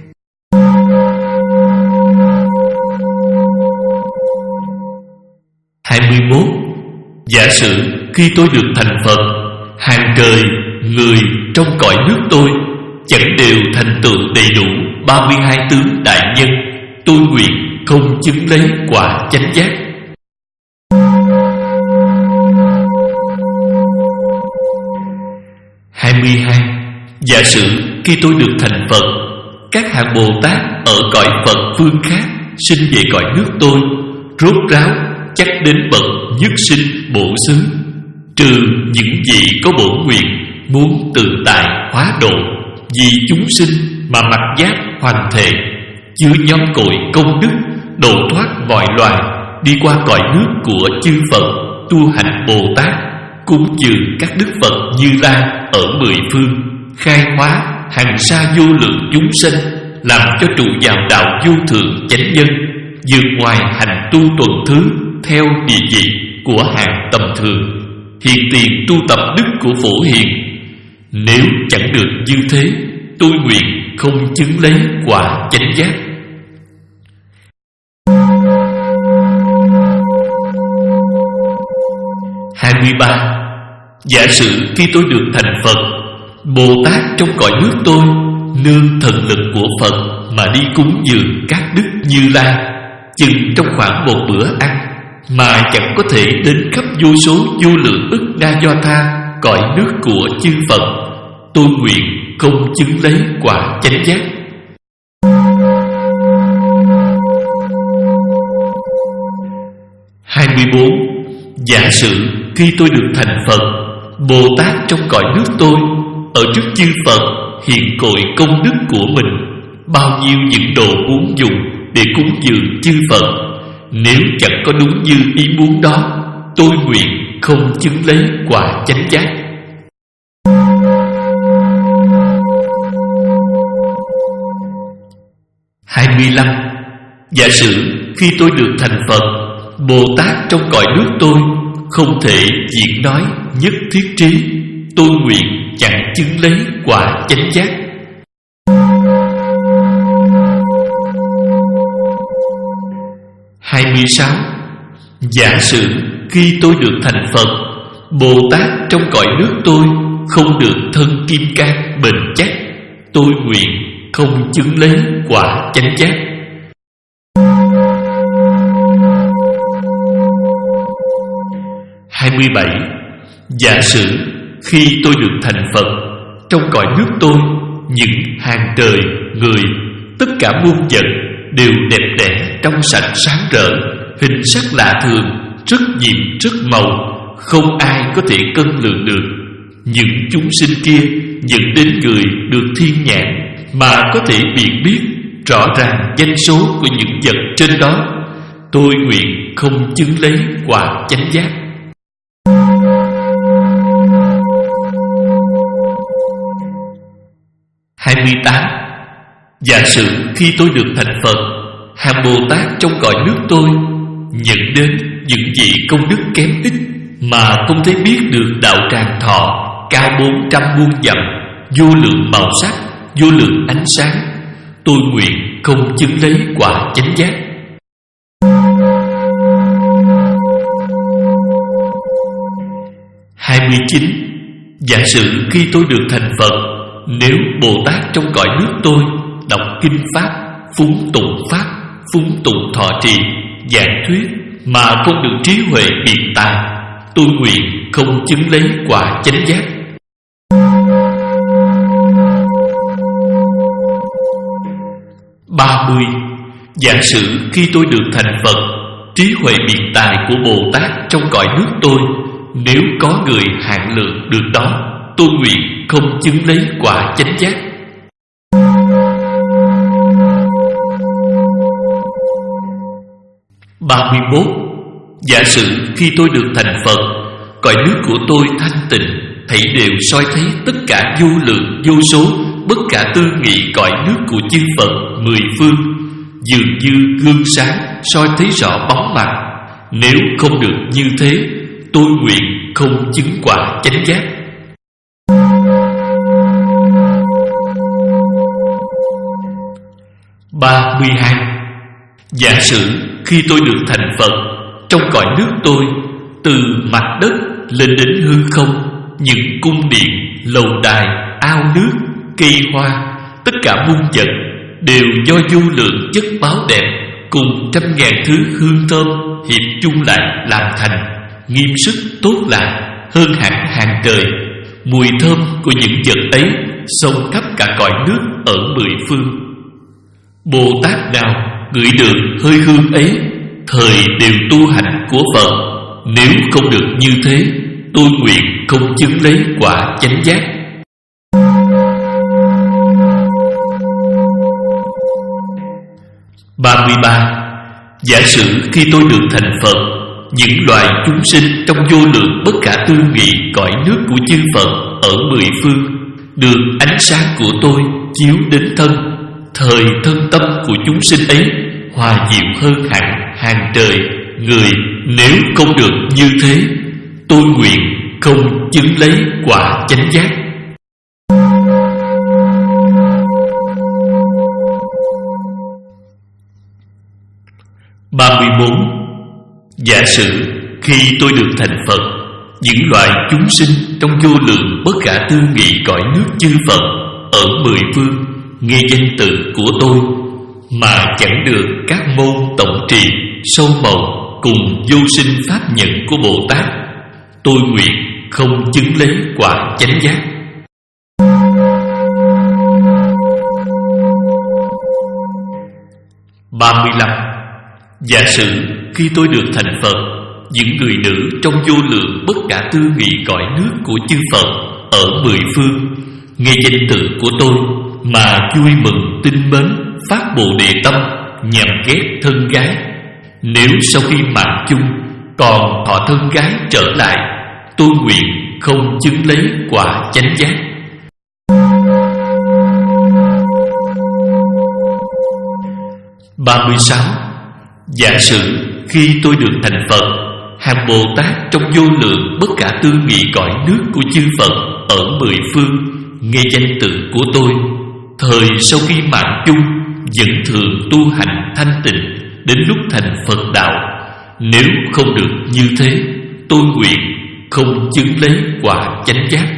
Hai mươi mốt. Giả sử khi tôi được thành Phật, hàng trời người trong cõi nước tôi chẳng đều thành tựu đầy đủ ba mươi hai tướng đại nhân, tôi nguyện không chứng lấy quả chánh giác. Hai mươi hai. Giả sử khi tôi được thành Phật, các hạng Bồ Tát ở cõi Phật phương khác sinh về cõi nước tôi, rốt ráo chắc đến bậc nhất sinh bổ xứ, trừ những vị có bổn nguyện muốn tự tại hóa độ, vì chúng sinh mà mặc giáp hoàn thể, dưới nhóm cội công đức độ thoát mọi loài, đi qua cõi nước của chư Phật tu hành Bồ Tát, cúng dường các đức Phật Như Lai ở mười phương, khai hóa hàng sa vô lượng chúng sanh, làm cho trụ vào đạo vô thượng chánh nhân, vượt ngoài hành tu tuần thứ theo địa vị của hạng tầm thường, hiện tiền tu tập đức của Phổ Hiền. Nếu chẳng được như thế, tôi nguyện không chứng lấy quả chánh giác. hai mươi ba. Giả sử khi tôi được thành Phật, Bồ Tát trong cõi nước tôi nương thần lực của Phật mà đi cúng dường các đức Như Lai, chừng trong khoảng một bữa ăn mà chẳng có thể đến khắp vô số vô lượng ức đa do tha cõi nước của chư Phật, tôi nguyện không chứng lấy quả chánh giác. hai mươi bốn. Giả sử khi tôi được thành Phật, Bồ Tát trong cõi nước tôi ở trước chư Phật hiện cội công đức của mình, bao nhiêu những đồ muốn dùng để cúng dường chư Phật. Nếu chẳng có đúng như ý muốn đó, tôi nguyện không chứng lấy quả chánh giác. hai mươi lăm. Giả sử khi tôi được thành Phật, Bồ Tát trong cõi nước tôi không thể diễn nói nhất thiết trí, tôi nguyện chẳng chứng lấy quả chánh giác. hai mươi sáu. Giả sử khi tôi được thành Phật, Bồ Tát trong cõi nước tôi không được thân kim cang bền chắc, tôi nguyện không chứng lấy quả chánh giác. hai mươi bảy. Giả sử khi tôi được thành Phật, trong cõi nước tôi những hàng trời người, tất cả muôn vật đều đẹp đẽ trong sạch sáng rỡ, hình sắc lạ thường, rất nhiệm rất màu, không ai có thể cân lượng được. Những chúng sinh kia dẫn đến người được thiên nhãn mà có thể biện biết rõ ràng danh số của những vật trên đó, tôi nguyện không chứng lấy quả chánh giác. hai mươi tám. Giả sử khi tôi được thành Phật, hàng Bồ Tát trong cõi nước tôi nhận đến những vị công đức kém ít mà không thể biết được đạo tràng thọ cao bốn trăm muôn dặm, vô lượng màu sắc, vô lượng ánh sáng, tôi nguyện không chứng lấy quả chánh giác. hai mươi chín. Giả sử khi tôi được thành Phật, nếu Bồ Tát trong cõi nước tôi đọc kinh pháp, phúng tụng pháp, phúng tụng thọ trì, giảng thuyết mà không được trí huệ biện tài, tôi nguyện không chứng lấy quả chánh giác. ba mươi. Giả sử khi tôi được thành Phật, trí huệ biện tài của Bồ Tát trong cõi nước tôi nếu có người hạn lượng được đó, tôi nguyện không chứng lấy quả chánh giác. ba mươi mốt. Giả sử khi tôi được thành Phật, cõi nước của tôi thanh tịnh, thảy đều soi thấy tất cả vô lượng vô số bất cả tư nghị cõi nước của chư Phật mười phương, dường như gương sáng soi thấy rõ bóng mặt. Nếu không được như thế, tôi nguyện không chứng quả chánh giác. ba mươi hai. Giả sử khi tôi được thành Phật, trong cõi nước tôi từ mặt đất lên đến hư không, những cung điện, lầu đài, ao nước, cây hoa, tất cả muôn vật đều do vô lượng chất báo đẹp cùng trăm ngàn thứ hương thơm hiệp chung lại làm thành, nghiêm sức tốt lạ hơn hẳn hàng trời. Mùi thơm của những vật ấy sống khắp cả cõi nước ở mười phương. Bồ Tát nào ngửi được hơi hương ấy, thời đều tu hành của Phật. Nếu không được như thế, tôi nguyện không chứng lấy quả chánh giác. ba mươi ba. Giả sử khi tôi được thành Phật, những loài chúng sinh trong vô lượng bất khả tư nghị cõi nước của chư Phật ở mười phương được ánh sáng của tôi chiếu đến thân, thời thân tâm của chúng sinh ấy hòa dịu hơn hẳn hàng trời người. Nếu không được như thế, tôi nguyện không chứng lấy quả chánh giác. ba mươi bốn. Giả sử khi tôi được thành Phật, những loài chúng sinh trong vô lượng bất khả tư nghị cõi nước chư Phật ở mười phương nghe danh tự của tôi mà chẳng được các môn tổng trì sâu màu cùng vô sinh pháp nhận của Bồ Tát, tôi nguyện không chứng lấy quả chánh giác. ba mươi lăm. Giả sử khi tôi được thành Phật, những người nữ trong vô lượng bất khả tư nghị cõi nước của chư Phật ở mười phương nghe danh tự của tôi mà vui mừng tinh mến phát bồ đề tâm nhằm ghét thân gái. Nếu sau khi mạng chung còn thọ thân gái trở lại, tôi nguyện không chứng lấy quả chánh giác. ba mươi sáu. Giả sử khi tôi được thành Phật, hàng Bồ Tát trong vô lượng bất khả tư nghị cõi nước của chư Phật ở mười phương nghe danh tự của tôi, thời sau khi mạng chung vẫn thường tu hành thanh tịnh đến lúc thành Phật đạo. Nếu không được như thế, tôi nguyện không chứng lấy quả chánh giác.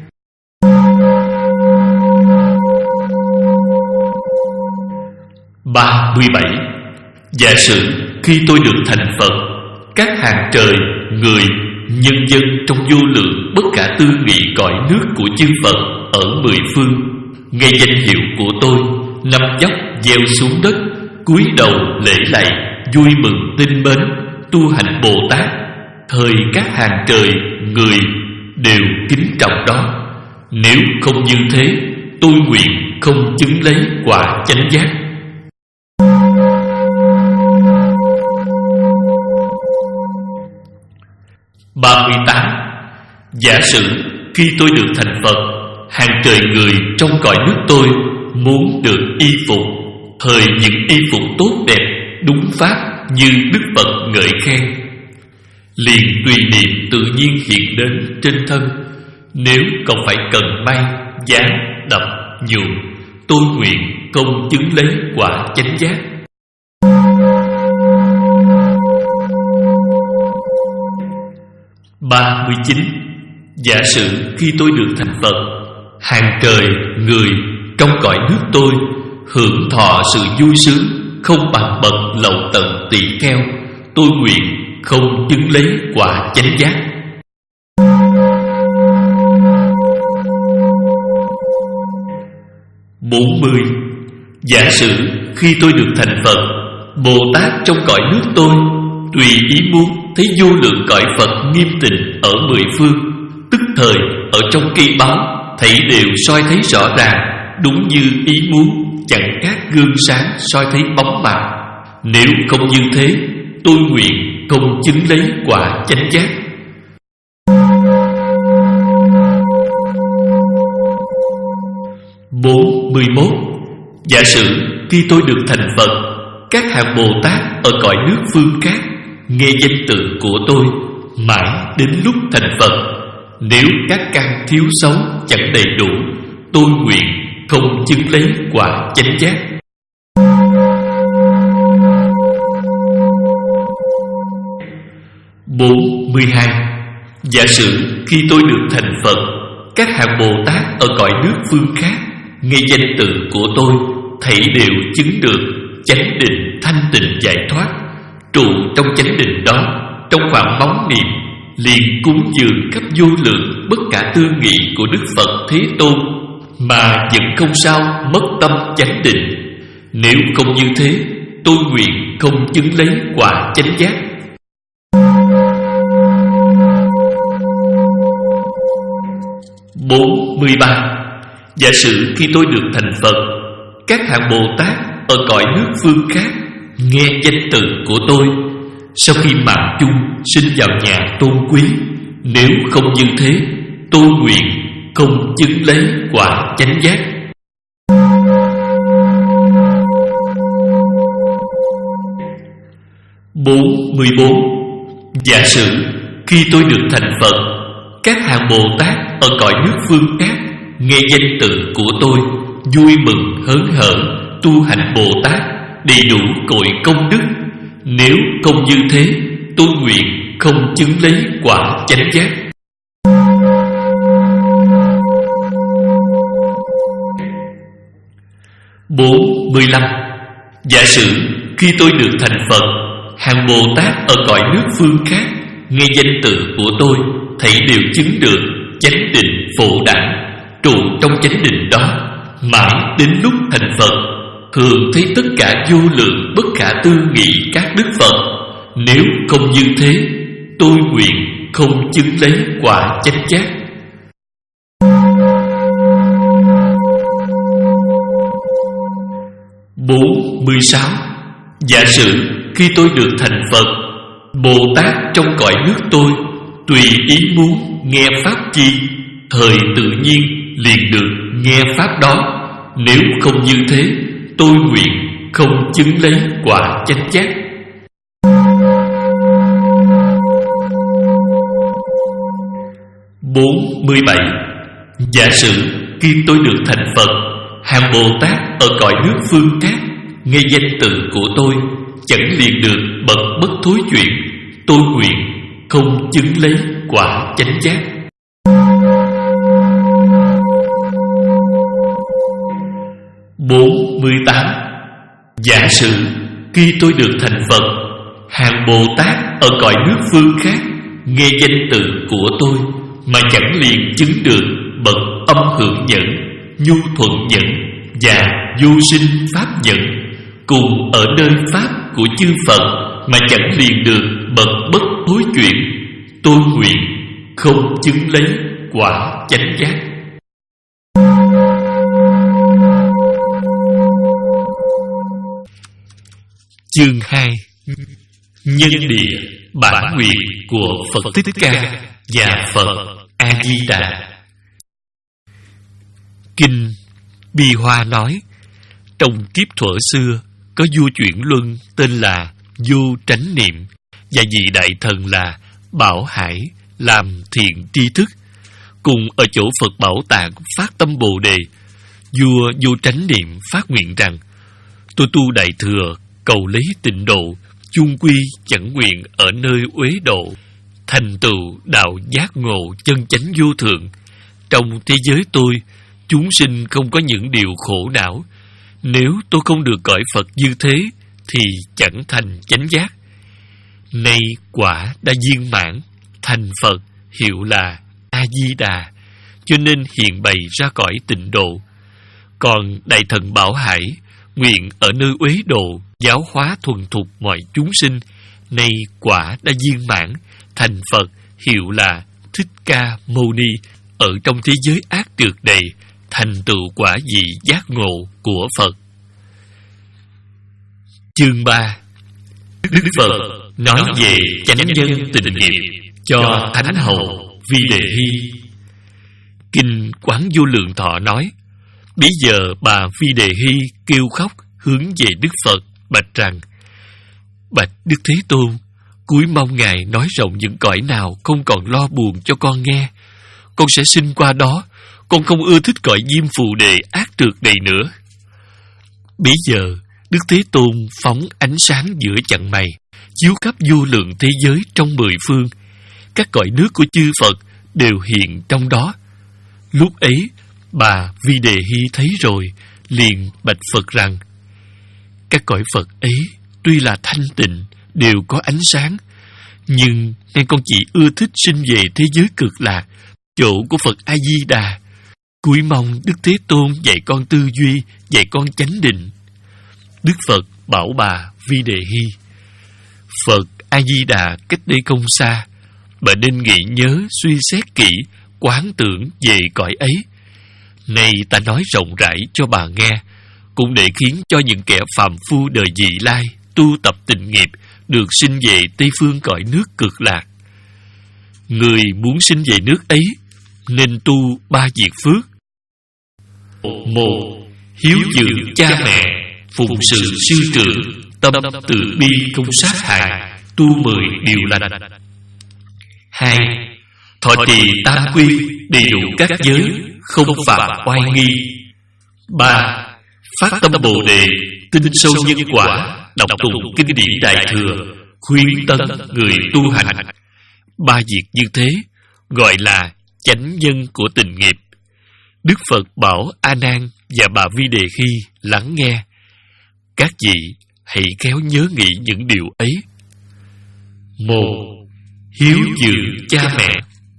ba mươi bảy. Giả sử khi tôi được thành Phật, các hàng trời, người, nhân dân trong vô lượng bất khả tư nghị cõi nước của chư Phật ở mười phương nghe danh hiệu của tôi, nằm dốc gieo xuống đất, cúi đầu lễ lạy, vui mừng tinh mến tu hành Bồ Tát, thời các hàng trời, người đều kính trọng đó. Nếu không như thế, tôi nguyện không chứng lấy quả chánh giác. ba mươi tám. Giả sử khi tôi được thành Phật, hàng trời người trong cõi nước tôi muốn được y phục, thời những y phục tốt đẹp, đúng pháp như Đức Phật ngợi khen, liền tùy niệm tự nhiên hiện đến trên thân. Nếu không phải cần may, dán, đập, nhuộm, tôi nguyện không chứng lấy quả chánh giác. ba mươi chín. Giả sử khi tôi được thành Phật, hàng trời, người trong cõi nước tôi hưởng thọ sự vui sướng không bằng bậc lậu tận tỳ kheo, tôi nguyện không chứng lấy quả chánh giác. bốn mươi. Giả sử khi tôi được thành Phật, Bồ Tát trong cõi nước tôi tùy ý muốn thấy vô lượng cõi Phật nghiêm tịnh ở mười phương, tức thời ở trong cây báo thấy đều soi thấy rõ ràng, đúng như ý muốn, chẳng các gương sáng soi thấy bóng mạc. Nếu không như thế, tôi nguyện không chứng lấy quả chánh giác. bốn mươi mốt. Giả sử khi tôi được thành Phật, các hàng Bồ Tát ở cõi nước phương khác nghe danh tự của tôi mãi đến lúc thành Phật. Nếu các căn thiếu xấu chẳng đầy đủ, tôi nguyện không chứng lấy quả chánh giác. bốn mươi hai. Giả sử khi tôi được thành Phật, các hàng Bồ Tát ở cõi nước phương khác nghe danh tự của tôi thảy đều chứng được chánh định thanh tịnh giải thoát, trụ trong chánh định đó, trong khoảng bóng niệm liền cúng dường khắp vô lượng bất khả tư nghị của Đức Phật Thế Tôn, mà vẫn không sao mất tâm chánh định. Nếu không như thế, tôi nguyện không chứng lấy quả chánh giác. Bốn mươi ba. Giả sử khi tôi được thành Phật, các hạng Bồ Tát ở cõi nước phương khác nghe danh từ của tôi, sau khi mạng chung sinh vào nhà tôn quý. Nếu không như thế, tôi nguyện không chứng lấy quả chánh giác. Bốn mươi bốn. Giả sử khi tôi được thành Phật, các hạng Bồ Tát ở cõi nước phương khác nghe danh từ của tôi, vui mừng hớn hở tu hành Bồ Tát, đầy đủ cội công đức. Nếu không như thế, tôi nguyện không chứng lấy quả chánh giác. Bốn mươi lăm. Giả sử khi tôi được thành Phật, hàng Bồ Tát ở cõi nước phương khác nghe danh từ của tôi, thảy đều chứng được chánh định phổ đẳng, trụ trong chánh định đó mãi đến lúc thành Phật, thường thấy tất cả vô lượng bất khả tư nghị các đức Phật. Nếu không như thế, tôi nguyện không chứng lấy quả chánh giác. Bốn mươi sáu. Giả sử khi tôi được thành Phật, Bồ Tát trong cõi nước tôi tùy ý muốn nghe pháp chi, thời tự nhiên liền được nghe pháp đó. Nếu không như thế, tôi nguyện không chứng lấy quả chánh giác. Bốn mươi bảy. Giả sử khi tôi được thành Phật, hàng Bồ Tát ở cõi nước phương khác nghe danh từ của tôi, chẳng liền được bậc bất thối chuyển. Tôi nguyện không chứng lấy quả chánh giác. Bốn mươi tám. Giả sử khi tôi được thành Phật, hàng Bồ Tát ở cõi nước phương khác nghe danh từ của tôi mà chẳng liền chứng được bậc âm hưởng nhẫn, nhu thuận nhẫn và vô sinh pháp nhẫn, cùng ở nơi pháp của chư Phật mà chẳng liền được bậc bất thối chuyển. Tôi nguyện không chứng lấy quả chánh giác. Chương hai. Nhân địa bản nguyện của Phật Thích Ca và Phật A-di-đà. Kinh Bi Hoa nói, trong kiếp thuở xưa có vua Chuyển Luân tên là Vô Tránh Niệm và vị đại thần là Bảo Hải làm thiện tri thức, cùng ở chỗ Phật Bảo Tạng phát tâm Bồ Đề. Vua Vô Tránh Niệm phát nguyện rằng: tôi tu đại thừa cầu lấy tịnh độ, chung quy chẳng nguyện ở nơi uế độ, thành tựu đạo giác ngộ chân chánh vô thượng. Trong thế giới tôi, chúng sinh không có những điều khổ não. Nếu tôi không được cõi Phật như thế thì chẳng thành chánh giác. Nay quả đã viên mãn, thành Phật, hiệu là A-di-đà, cho nên hiện bày ra cõi tịnh độ. Còn đại thần Bảo Hải nguyện ở nơi uế độ giáo hóa thuần thục mọi chúng sinh, nay quả đã viên mãn, thành Phật, hiệu là Thích Ca Mâu Ni, ở trong thế giới ác trượt đầy, thành tựu quả vị giác ngộ của Phật. Chương ba. Đức Phật nói về chánh nhân tịnh nghiệp cho Thánh Hậu Vi Đề Hy. Kinh Quán Vô Lượng Thọ nói, bây giờ bà Vi Đề Hy kêu khóc hướng về Đức Phật, bạch rằng: bạch Đức Thế Tôn, cúi mong Ngài nói rộng những cõi nào không còn lo buồn cho con nghe. Con sẽ sinh qua đó. Con không ưa thích cõi Diêm Phù Đề ác trượt đầy nữa. Bây giờ Đức Thế Tôn phóng ánh sáng giữa chặng mày, chiếu khắp vô lượng thế giới trong mười phương. Các cõi nước của chư Phật đều hiện trong đó. Lúc ấy bà Vi Đề Hy thấy rồi, liền bạch Phật rằng: các cõi Phật ấy tuy là thanh tịnh, đều có ánh sáng, nhưng nên con chỉ ưa thích sinh về thế giới cực lạc, chỗ của Phật A-di-đà. cúi mong Đức Thế Tôn dạy con tư duy, dạy con chánh định. Đức Phật bảo bà Vi Đề Hy: Phật A-di-đà cách đây không xa, bà nên nghĩ nhớ, suy xét kỹ, quán tưởng về cõi ấy. Nay ta nói rộng rãi cho bà nghe, cũng để khiến cho những kẻ phàm phu đời vị lai tu tập tịnh nghiệp được sinh về Tây phương cõi nước Cực Lạc. Người muốn sinh về nước ấy nên tu ba việc phước. Một, hiếu dưỡng cha mẹ, phụng sự sư trưởng, tâm từ bi không sát hại, tu mười điều lành. Hai, thọ trì tam quy, đầy đủ các giới, không phạm oai nghi. Ba, phát tâm Bồ Đề, tin sâu nhân quả, đọc tụng kinh điển Đại Thừa, khuyên tân người tu hành. Ba việc như thế gọi là chánh nhân của tịnh nghiệp. Đức Phật bảo A Nan và bà Vi Đề Hy lắng nghe. Các vị hãy khéo nhớ nghĩ những điều ấy. Một, hiếu dưỡng cha mẹ.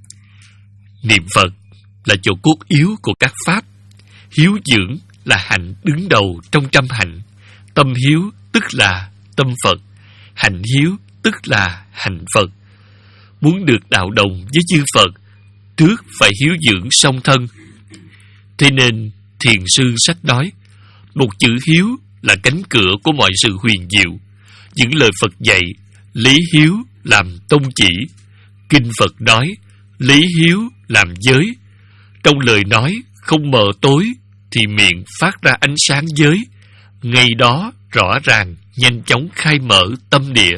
Niệm Phật là chỗ cốt yếu của các pháp. Hiếu dưỡng là hạnh đứng đầu trong trăm hạnh. Tâm hiếu tức là tâm Phật, hạnh hiếu tức là hạnh Phật. Muốn được đạo đồng với chư Phật, trước phải hiếu dưỡng song thân. Thế nên Thiền sư sách nói, một chữ hiếu là cánh cửa của mọi sự huyền diệu. Những lời Phật dạy, lấy hiếu làm tông chỉ. Kinh Phật nói, lấy hiếu làm giới. Trong lời nói không mờ tối, thì miệng phát ra ánh sáng giới. Ngay đó rõ ràng, nhanh chóng khai mở tâm địa.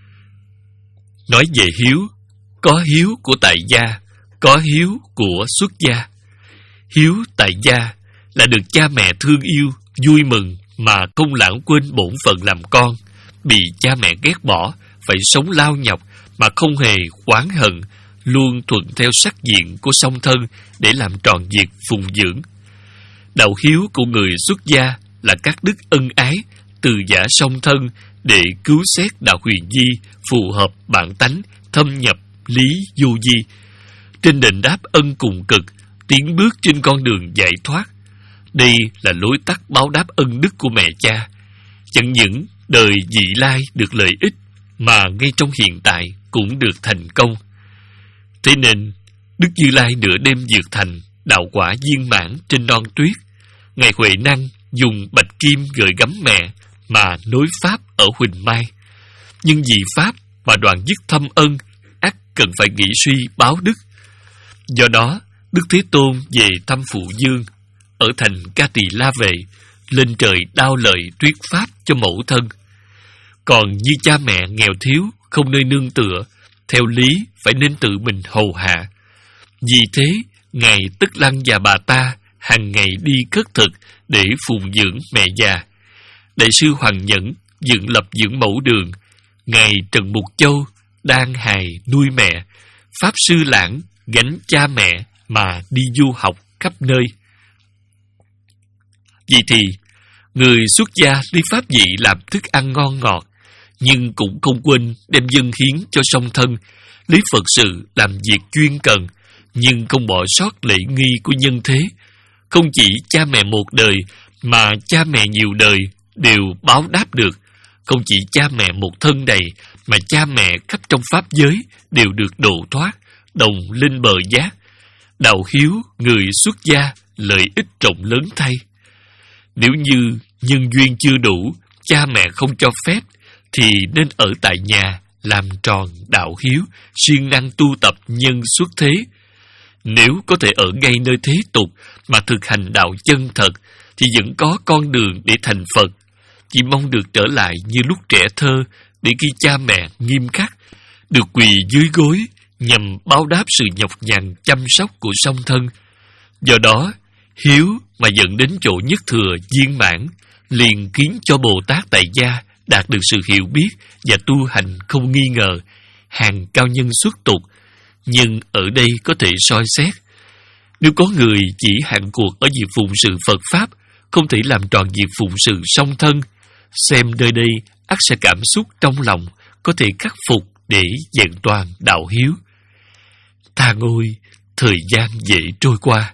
Nói về hiếu, có hiếu của tại gia, có hiếu của xuất gia. Hiếu tại gia là được cha mẹ thương yêu, vui mừng mà không lãng quên bổn phận làm con. Bị cha mẹ ghét bỏ, phải sống lao nhọc mà không hề oán hận, luôn thuận theo sắc diện của song thân để làm tròn việc phụng dưỡng. Đạo hiếu của người xuất gia là các đức ân ái, từ giả song thân để cứu xét đạo huyền di, phù hợp bản tánh, thâm nhập lý vô di. Trên đền đáp ân cùng cực, tiến bước trên con đường giải thoát. Đây là lối tắt báo đáp ân đức của mẹ cha. Chẳng những đời vị lai được lợi ích, mà ngay trong hiện tại cũng được thành công. Thế nên, Đức Như Lai nửa đêm dược thành, đạo quả viên mãn trên non tuyết. Ngài Huệ Năng dùng bạch kim gợi gắm mẹ mà nối pháp ở Huỳnh Mai. Nhưng vì pháp mà đoạn dứt thâm ân, ắt cần phải nghĩ suy báo đức. Do đó, Đức Thế Tôn về thăm Phụ Dương ở thành Ca Tỳ La Vệ, lên trời đao lợi tuyết pháp cho mẫu thân. Còn như cha mẹ nghèo thiếu, không nơi nương tựa, theo lý phải nên tự mình hầu hạ. Vì thế, Ngài Tức Lăng và bà ta hàng ngày đi khất thực để phụng dưỡng mẹ già. Đại sư Hoàng Nhẫn dựng lập dưỡng mẫu đường. Ngài Trần Mục Châu đang hài nuôi mẹ. Pháp Sư Lãng gánh cha mẹ mà đi du học khắp nơi. Vậy thì, người xuất gia lấy pháp vị làm thức ăn ngon ngọt, nhưng cũng không quên đem dâng hiến cho song thân, lấy Phật sự làm việc chuyên cần, nhưng không bỏ sót lễ nghi của nhân thế. Không chỉ cha mẹ một đời, mà cha mẹ nhiều đời đều báo đáp được. Không chỉ cha mẹ một thân đầy, mà cha mẹ khắp trong pháp giới đều được độ thoát, đồng lên bờ giác. Đạo hiếu người xuất gia lợi ích rộng lớn thay. Nếu như nhân duyên chưa đủ, cha mẹ không cho phép, thì nên ở tại nhà làm tròn đạo hiếu, siêng năng tu tập nhân xuất thế. Nếu có thể ở ngay nơi thế tục mà thực hành đạo chân thật, thì vẫn có con đường để thành Phật. Chỉ mong được trở lại như lúc trẻ thơ, để khi cha mẹ nghiêm khắc, được quỳ dưới gối nhằm báo đáp sự nhọc nhằn chăm sóc của song thân. Do đó, hiếu mà dẫn đến chỗ nhất thừa viên mãn, liền khiến cho Bồ Tát tại gia đạt được sự hiểu biết và tu hành không nghi ngờ, hàng cao nhân xuất tục. Nhưng ở đây có thể soi xét. Nếu có người chỉ hạn cuộc ở việc phụng sự Phật Pháp, không thể làm tròn việc phụng sự song thân, xem nơi đây ắt sẽ cảm xúc trong lòng, có thể khắc phục để vẹn toàn đạo hiếu. Thà ngôi, thời gian dễ trôi qua,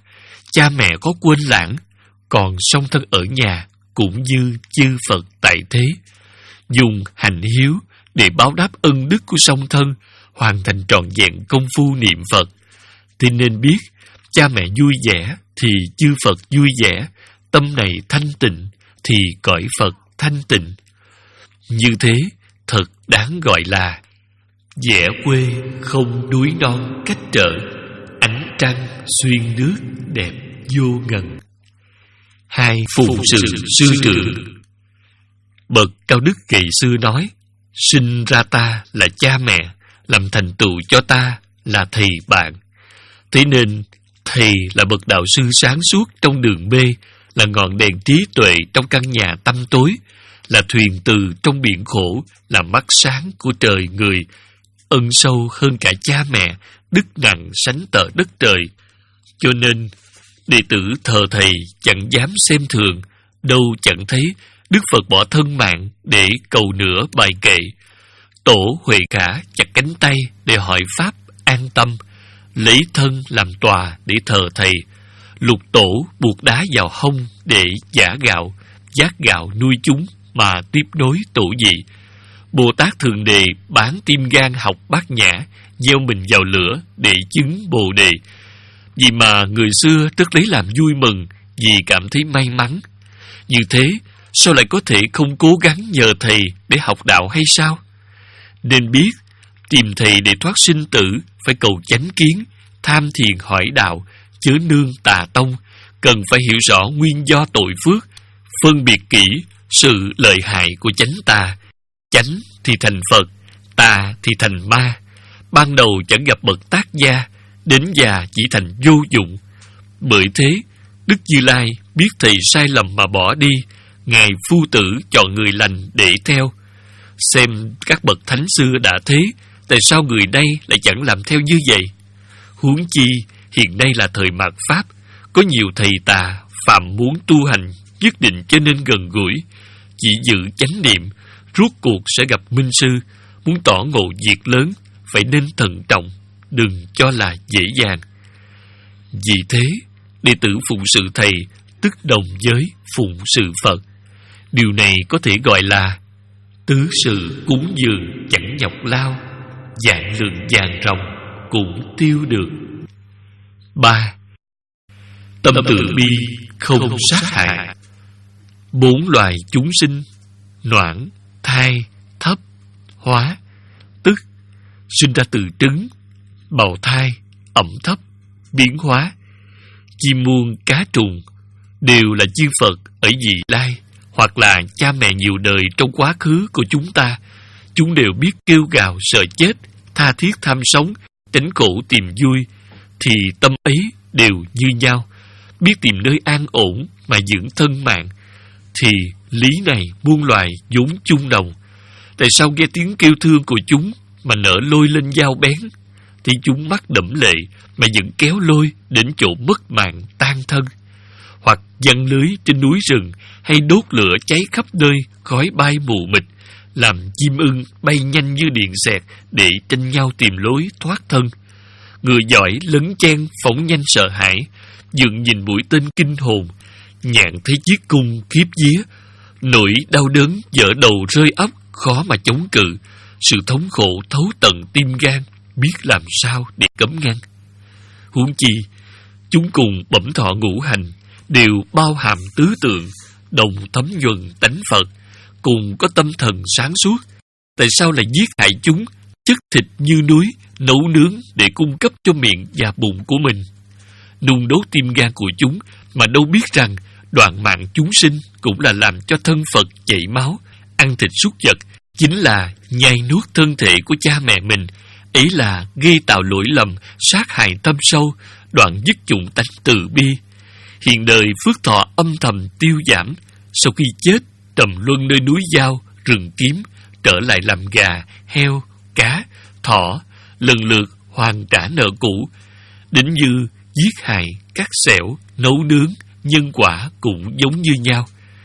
cha mẹ có quên lãng, còn song thân ở nhà cũng như chư Phật tại thế, dùng hành hiếu để báo đáp ân đức của song thân, hoàn thành trọn vẹn công phu niệm Phật. Thì nên biết, cha mẹ vui vẻ thì chư Phật vui vẻ, tâm này thanh tịnh thì cõi Phật thanh tịnh. Như thế thật đáng gọi là vẽ quê không núi non cách trở, ánh trăng xuyên nước đẹp vô ngần. Hai, phụng sự sư trưởng. Bậc cao đức ngày xưa nói, sinh ra ta là cha mẹ, làm thành tựu cho ta là thầy bạn. Thế nên thầy là bậc đạo sư sáng suốt trong đường bê, là ngọn đèn trí tuệ trong căn nhà tăm tối, là thuyền từ trong biển khổ, là mắt sáng của trời người. Ân sâu hơn cả cha mẹ, đức nặng sánh tợ đất trời. Cho nên đệ tử thờ thầy chẳng dám xem thường, đâu chẳng thấy Đức Phật bỏ thân mạng để cầu nửa bài kệ. Tổ Huệ Khả chặt cánh tay để hỏi pháp an tâm, lấy thân làm tòa để thờ thầy. Lục Tổ buộc đá vào hông để giả gạo, vác gạo nuôi chúng mà tiếp nối tổ dị. Bồ Tát Thượng Đề bán tim gan học Bát Nhã, gieo mình vào lửa để chứng Bồ Đề. Vì mà người xưa rất lấy làm vui mừng, vì cảm thấy may mắn. Như thế, sao lại có thể không cố gắng nhờ thầy để học đạo hay sao? Nên biết, tìm thầy để thoát sinh tử phải cầu chánh kiến, tham thiền hỏi đạo, chớ nương tà tông. Cần phải hiểu rõ nguyên do tội phước, phân biệt kỹ sự lợi hại của chánh tà. Chánh thì thành Phật, tà thì thành ma. Ban đầu chẳng gặp bậc tác gia, đến già chỉ thành vô dụng. Bởi thế, Đức Như Lai biết thầy sai lầm mà bỏ đi, Ngài phu tử chọn người lành để theo. Xem các bậc thánh xưa đã thế, tại sao người đây lại chẳng làm theo như vậy? Huống chi, hiện nay là thời mạt Pháp, có nhiều thầy tà, phàm muốn tu hành, nhất định cho nên gần gũi. Chỉ giữ chánh niệm, rốt cuộc sẽ gặp minh sư. Muốn tỏ ngộ việc lớn, phải nên thận trọng, đừng cho là dễ dàng. Vì thế, đệ tử phụng sự thầy, tức đồng với phụng sự Phật. Điều này có thể gọi là tứ sự cúng dường chẳng nhọc lao, vạn lượng vàng ròng cũng tiêu được. Ba, tâm từ bi không sát hại. Bốn loài chúng sinh, noãn, thai, thấp, hóa, tức sinh ra từ trứng, bào thai, ẩm thấp, biến hóa. Chim muôn cá trùng đều là chư Phật ở vị lai, hoặc là cha mẹ nhiều đời trong quá khứ của chúng ta. Chúng đều biết kêu gào sợ chết, tha thiết tham sống, tránh khổ tìm vui, thì tâm ấy đều như nhau. Biết tìm nơi an ổn mà dưỡng thân mạng, thì lý này muôn loài vốn chung đồng. Tại sao nghe tiếng kêu thương của chúng mà nở lôi lên dao bén? Thì chúng mắt đẫm lệ mà vẫn kéo lôi đến chỗ mất mạng tan thân. Hoặc giăng lưới trên núi rừng, hay đốt lửa cháy khắp nơi, khói bay mù mịt, làm chim ưng bay nhanh như điện xẹt để tranh nhau tìm lối thoát thân. Người giỏi lấn chen phóng nhanh sợ hãi, dựng nhìn mũi tên kinh hồn, nhạn thấy chiếc cung khiếp vía. Nỗi đau đớn vỡ đầu rơi óc, khó mà chống cự. Sự thống khổ thấu tận tim gan, biết làm sao để cấm ngăn. Huống chi, chúng cùng bẩm thọ ngũ hành, đều bao hàm tứ tượng, đồng thấm nhuần tánh Phật, cùng có tâm thần sáng suốt. Tại sao lại giết hại chúng, chất thịt như núi, nấu nướng để cung cấp cho miệng và bụng của mình? Nung đốt tim gan của chúng mà đâu biết rằng đoạn mạng chúng sinh cũng là làm cho thân Phật chảy máu. Ăn thịt súc vật chính là nhai nuốt thân thể của cha mẹ mình. Ấy là gây tạo lỗi lầm, sát hại tâm sâu, đoạn dứt chủng tánh từ bi. Hiện đời phước thọ âm thầm tiêu giảm, sau khi chết trầm luân nơi núi dao, rừng kiếm, trở lại làm gà, heo, cá, thỏ, lần lượt hoàn trả nợ cũ. Đến như giết hại, cắt xẻo, nấu nướng, nhân quả cũng giống như nhau.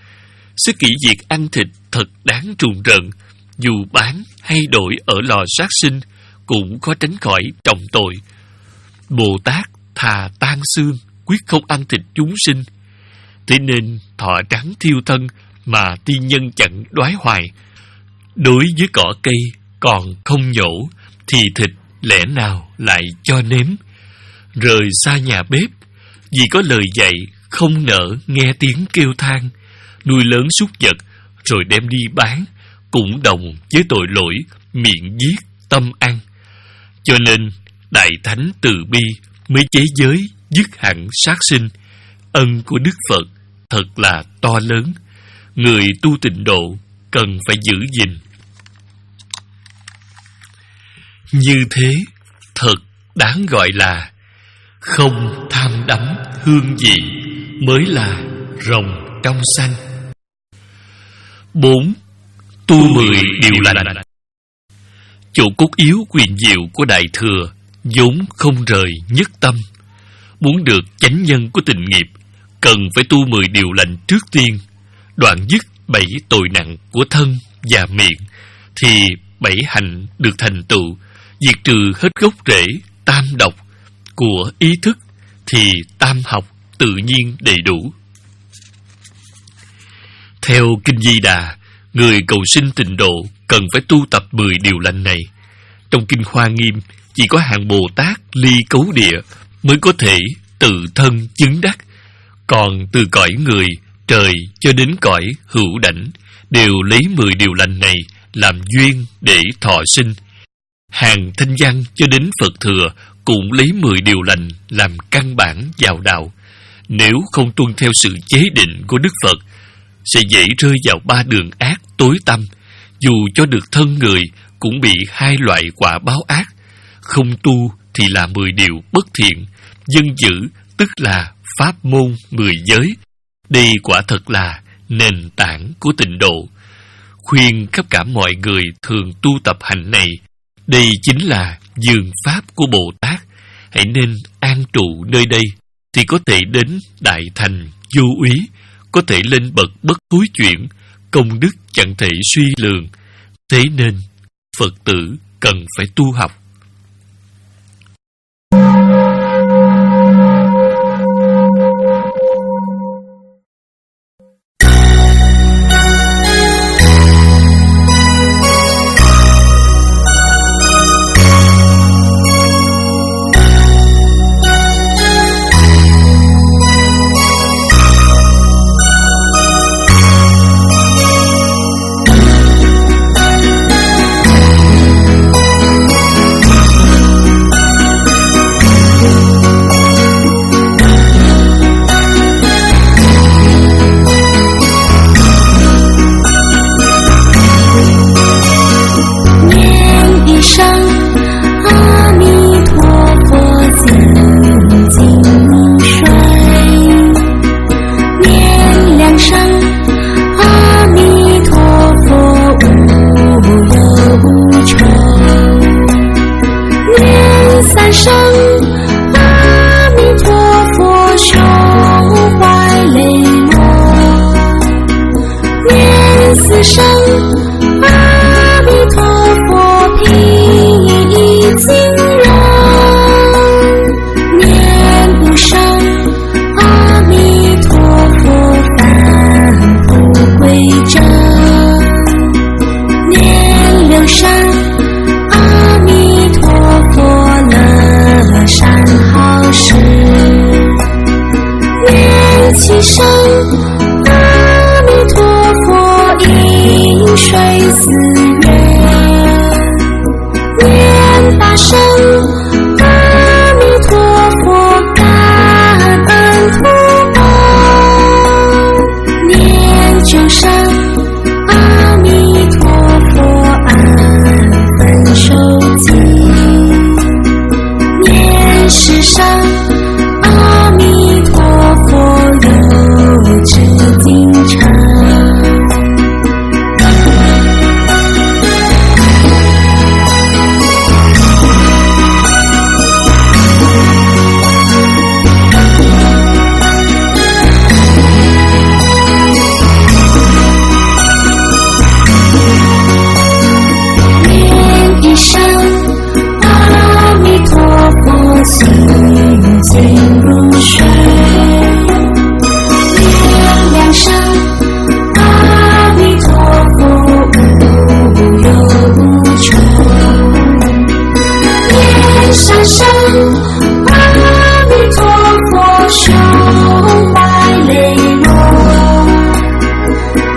Sức kỹ việc ăn thịt thật đáng trùng rợn. Dù bán hay đổi ở lò sát sinh, cũng khó tránh khỏi trọng tội. Bồ Tát thà tan xương quyết không ăn thịt chúng sinh. Thế nên thọ trắng thiêu thân mà tiên nhân chẳng đoái hoài. Đối với cỏ cây còn không nhổ thì thịt lẽ nào lại cho nếm. Rời xa nhà bếp vì có lời dạy không nỡ nghe tiếng kêu than. Nuôi lớn súc vật rồi đem đi bán cũng đồng với tội lỗi miệng giết tâm ăn. Cho nên Đại Thánh từ bi mới chế giới dứt hẳn sát sinh. Ân của Đức Phật thật là to lớn, người tu tịnh độ cần phải giữ gìn. Như thế thật đáng gọi là không tham đắm hương vị mới là rồng trong xanh. Bốn. Tu mười điều lành. Chỗ cốt yếu quyền diệu của Đại Thừa vốn không rời nhất tâm. Muốn được chánh nhân của tình nghiệp, cần phải tu mười điều lành trước tiên, đoạn dứt bảy tội nặng của thân và miệng, thì bảy hạnh được thành tựu, diệt trừ hết gốc rễ tam độc của ý thức, thì tam học tự nhiên đầy đủ. Theo Kinh Di Đà, người cầu sinh tịnh độ cần phải tu tập mười điều lành này. Trong Kinh Hoa Nghiêm, chỉ có hạng Bồ Tát ly cấu địa mới có thể tự thân chứng đắc. Còn từ cõi người, trời cho đến cõi hữu đảnh đều lấy mười điều lành này làm duyên để thọ sinh. Hàng thanh văn cho đến Phật Thừa cũng lấy mười điều lành làm căn bản vào đạo. Nếu không tuân theo sự chế định của Đức Phật, sẽ dễ rơi vào ba đường ác tối tăm. Dù cho được thân người cũng bị hai loại quả báo ác. Không tu thì là mười điều bất thiện, dân giữ tức là pháp môn mười giới. Đây quả thật là nền tảng của tịnh độ. Khuyên khắp cả mọi người thường tu tập hạnh này. Đây chính là vườn pháp của Bồ Tát. Hãy nên an trụ nơi đây, thì có thể đến đại thành vô úy, có thể lên bậc bất thối chuyển, công đức chẳng thể suy lường. Thế nên Phật tử cần phải tu học.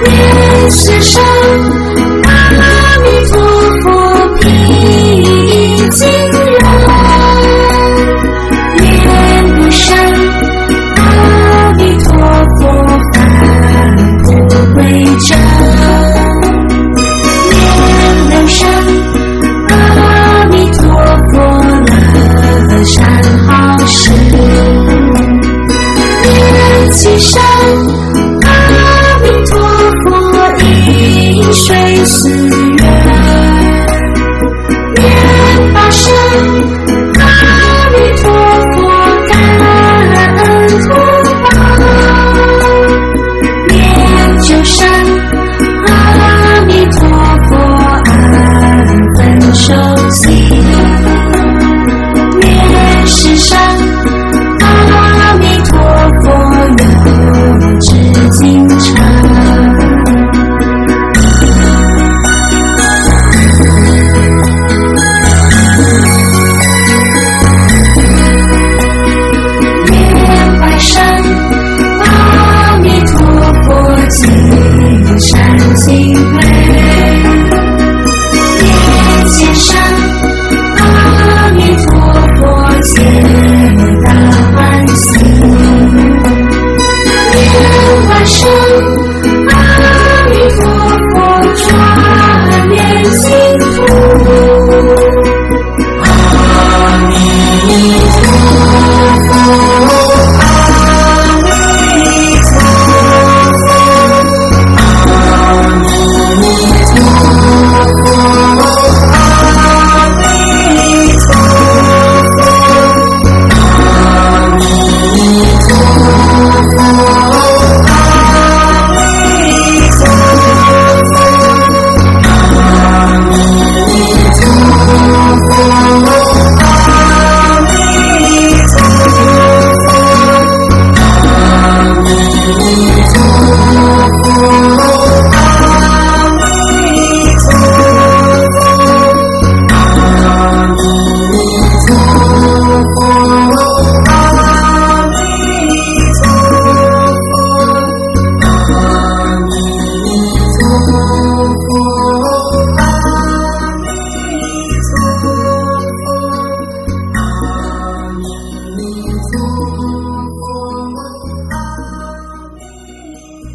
愿世上阿弥陀佛平静容，愿路上阿弥陀佛返璞归真，愿流上阿弥陀佛乐善好施，愿其上阿弥陀佛饮水思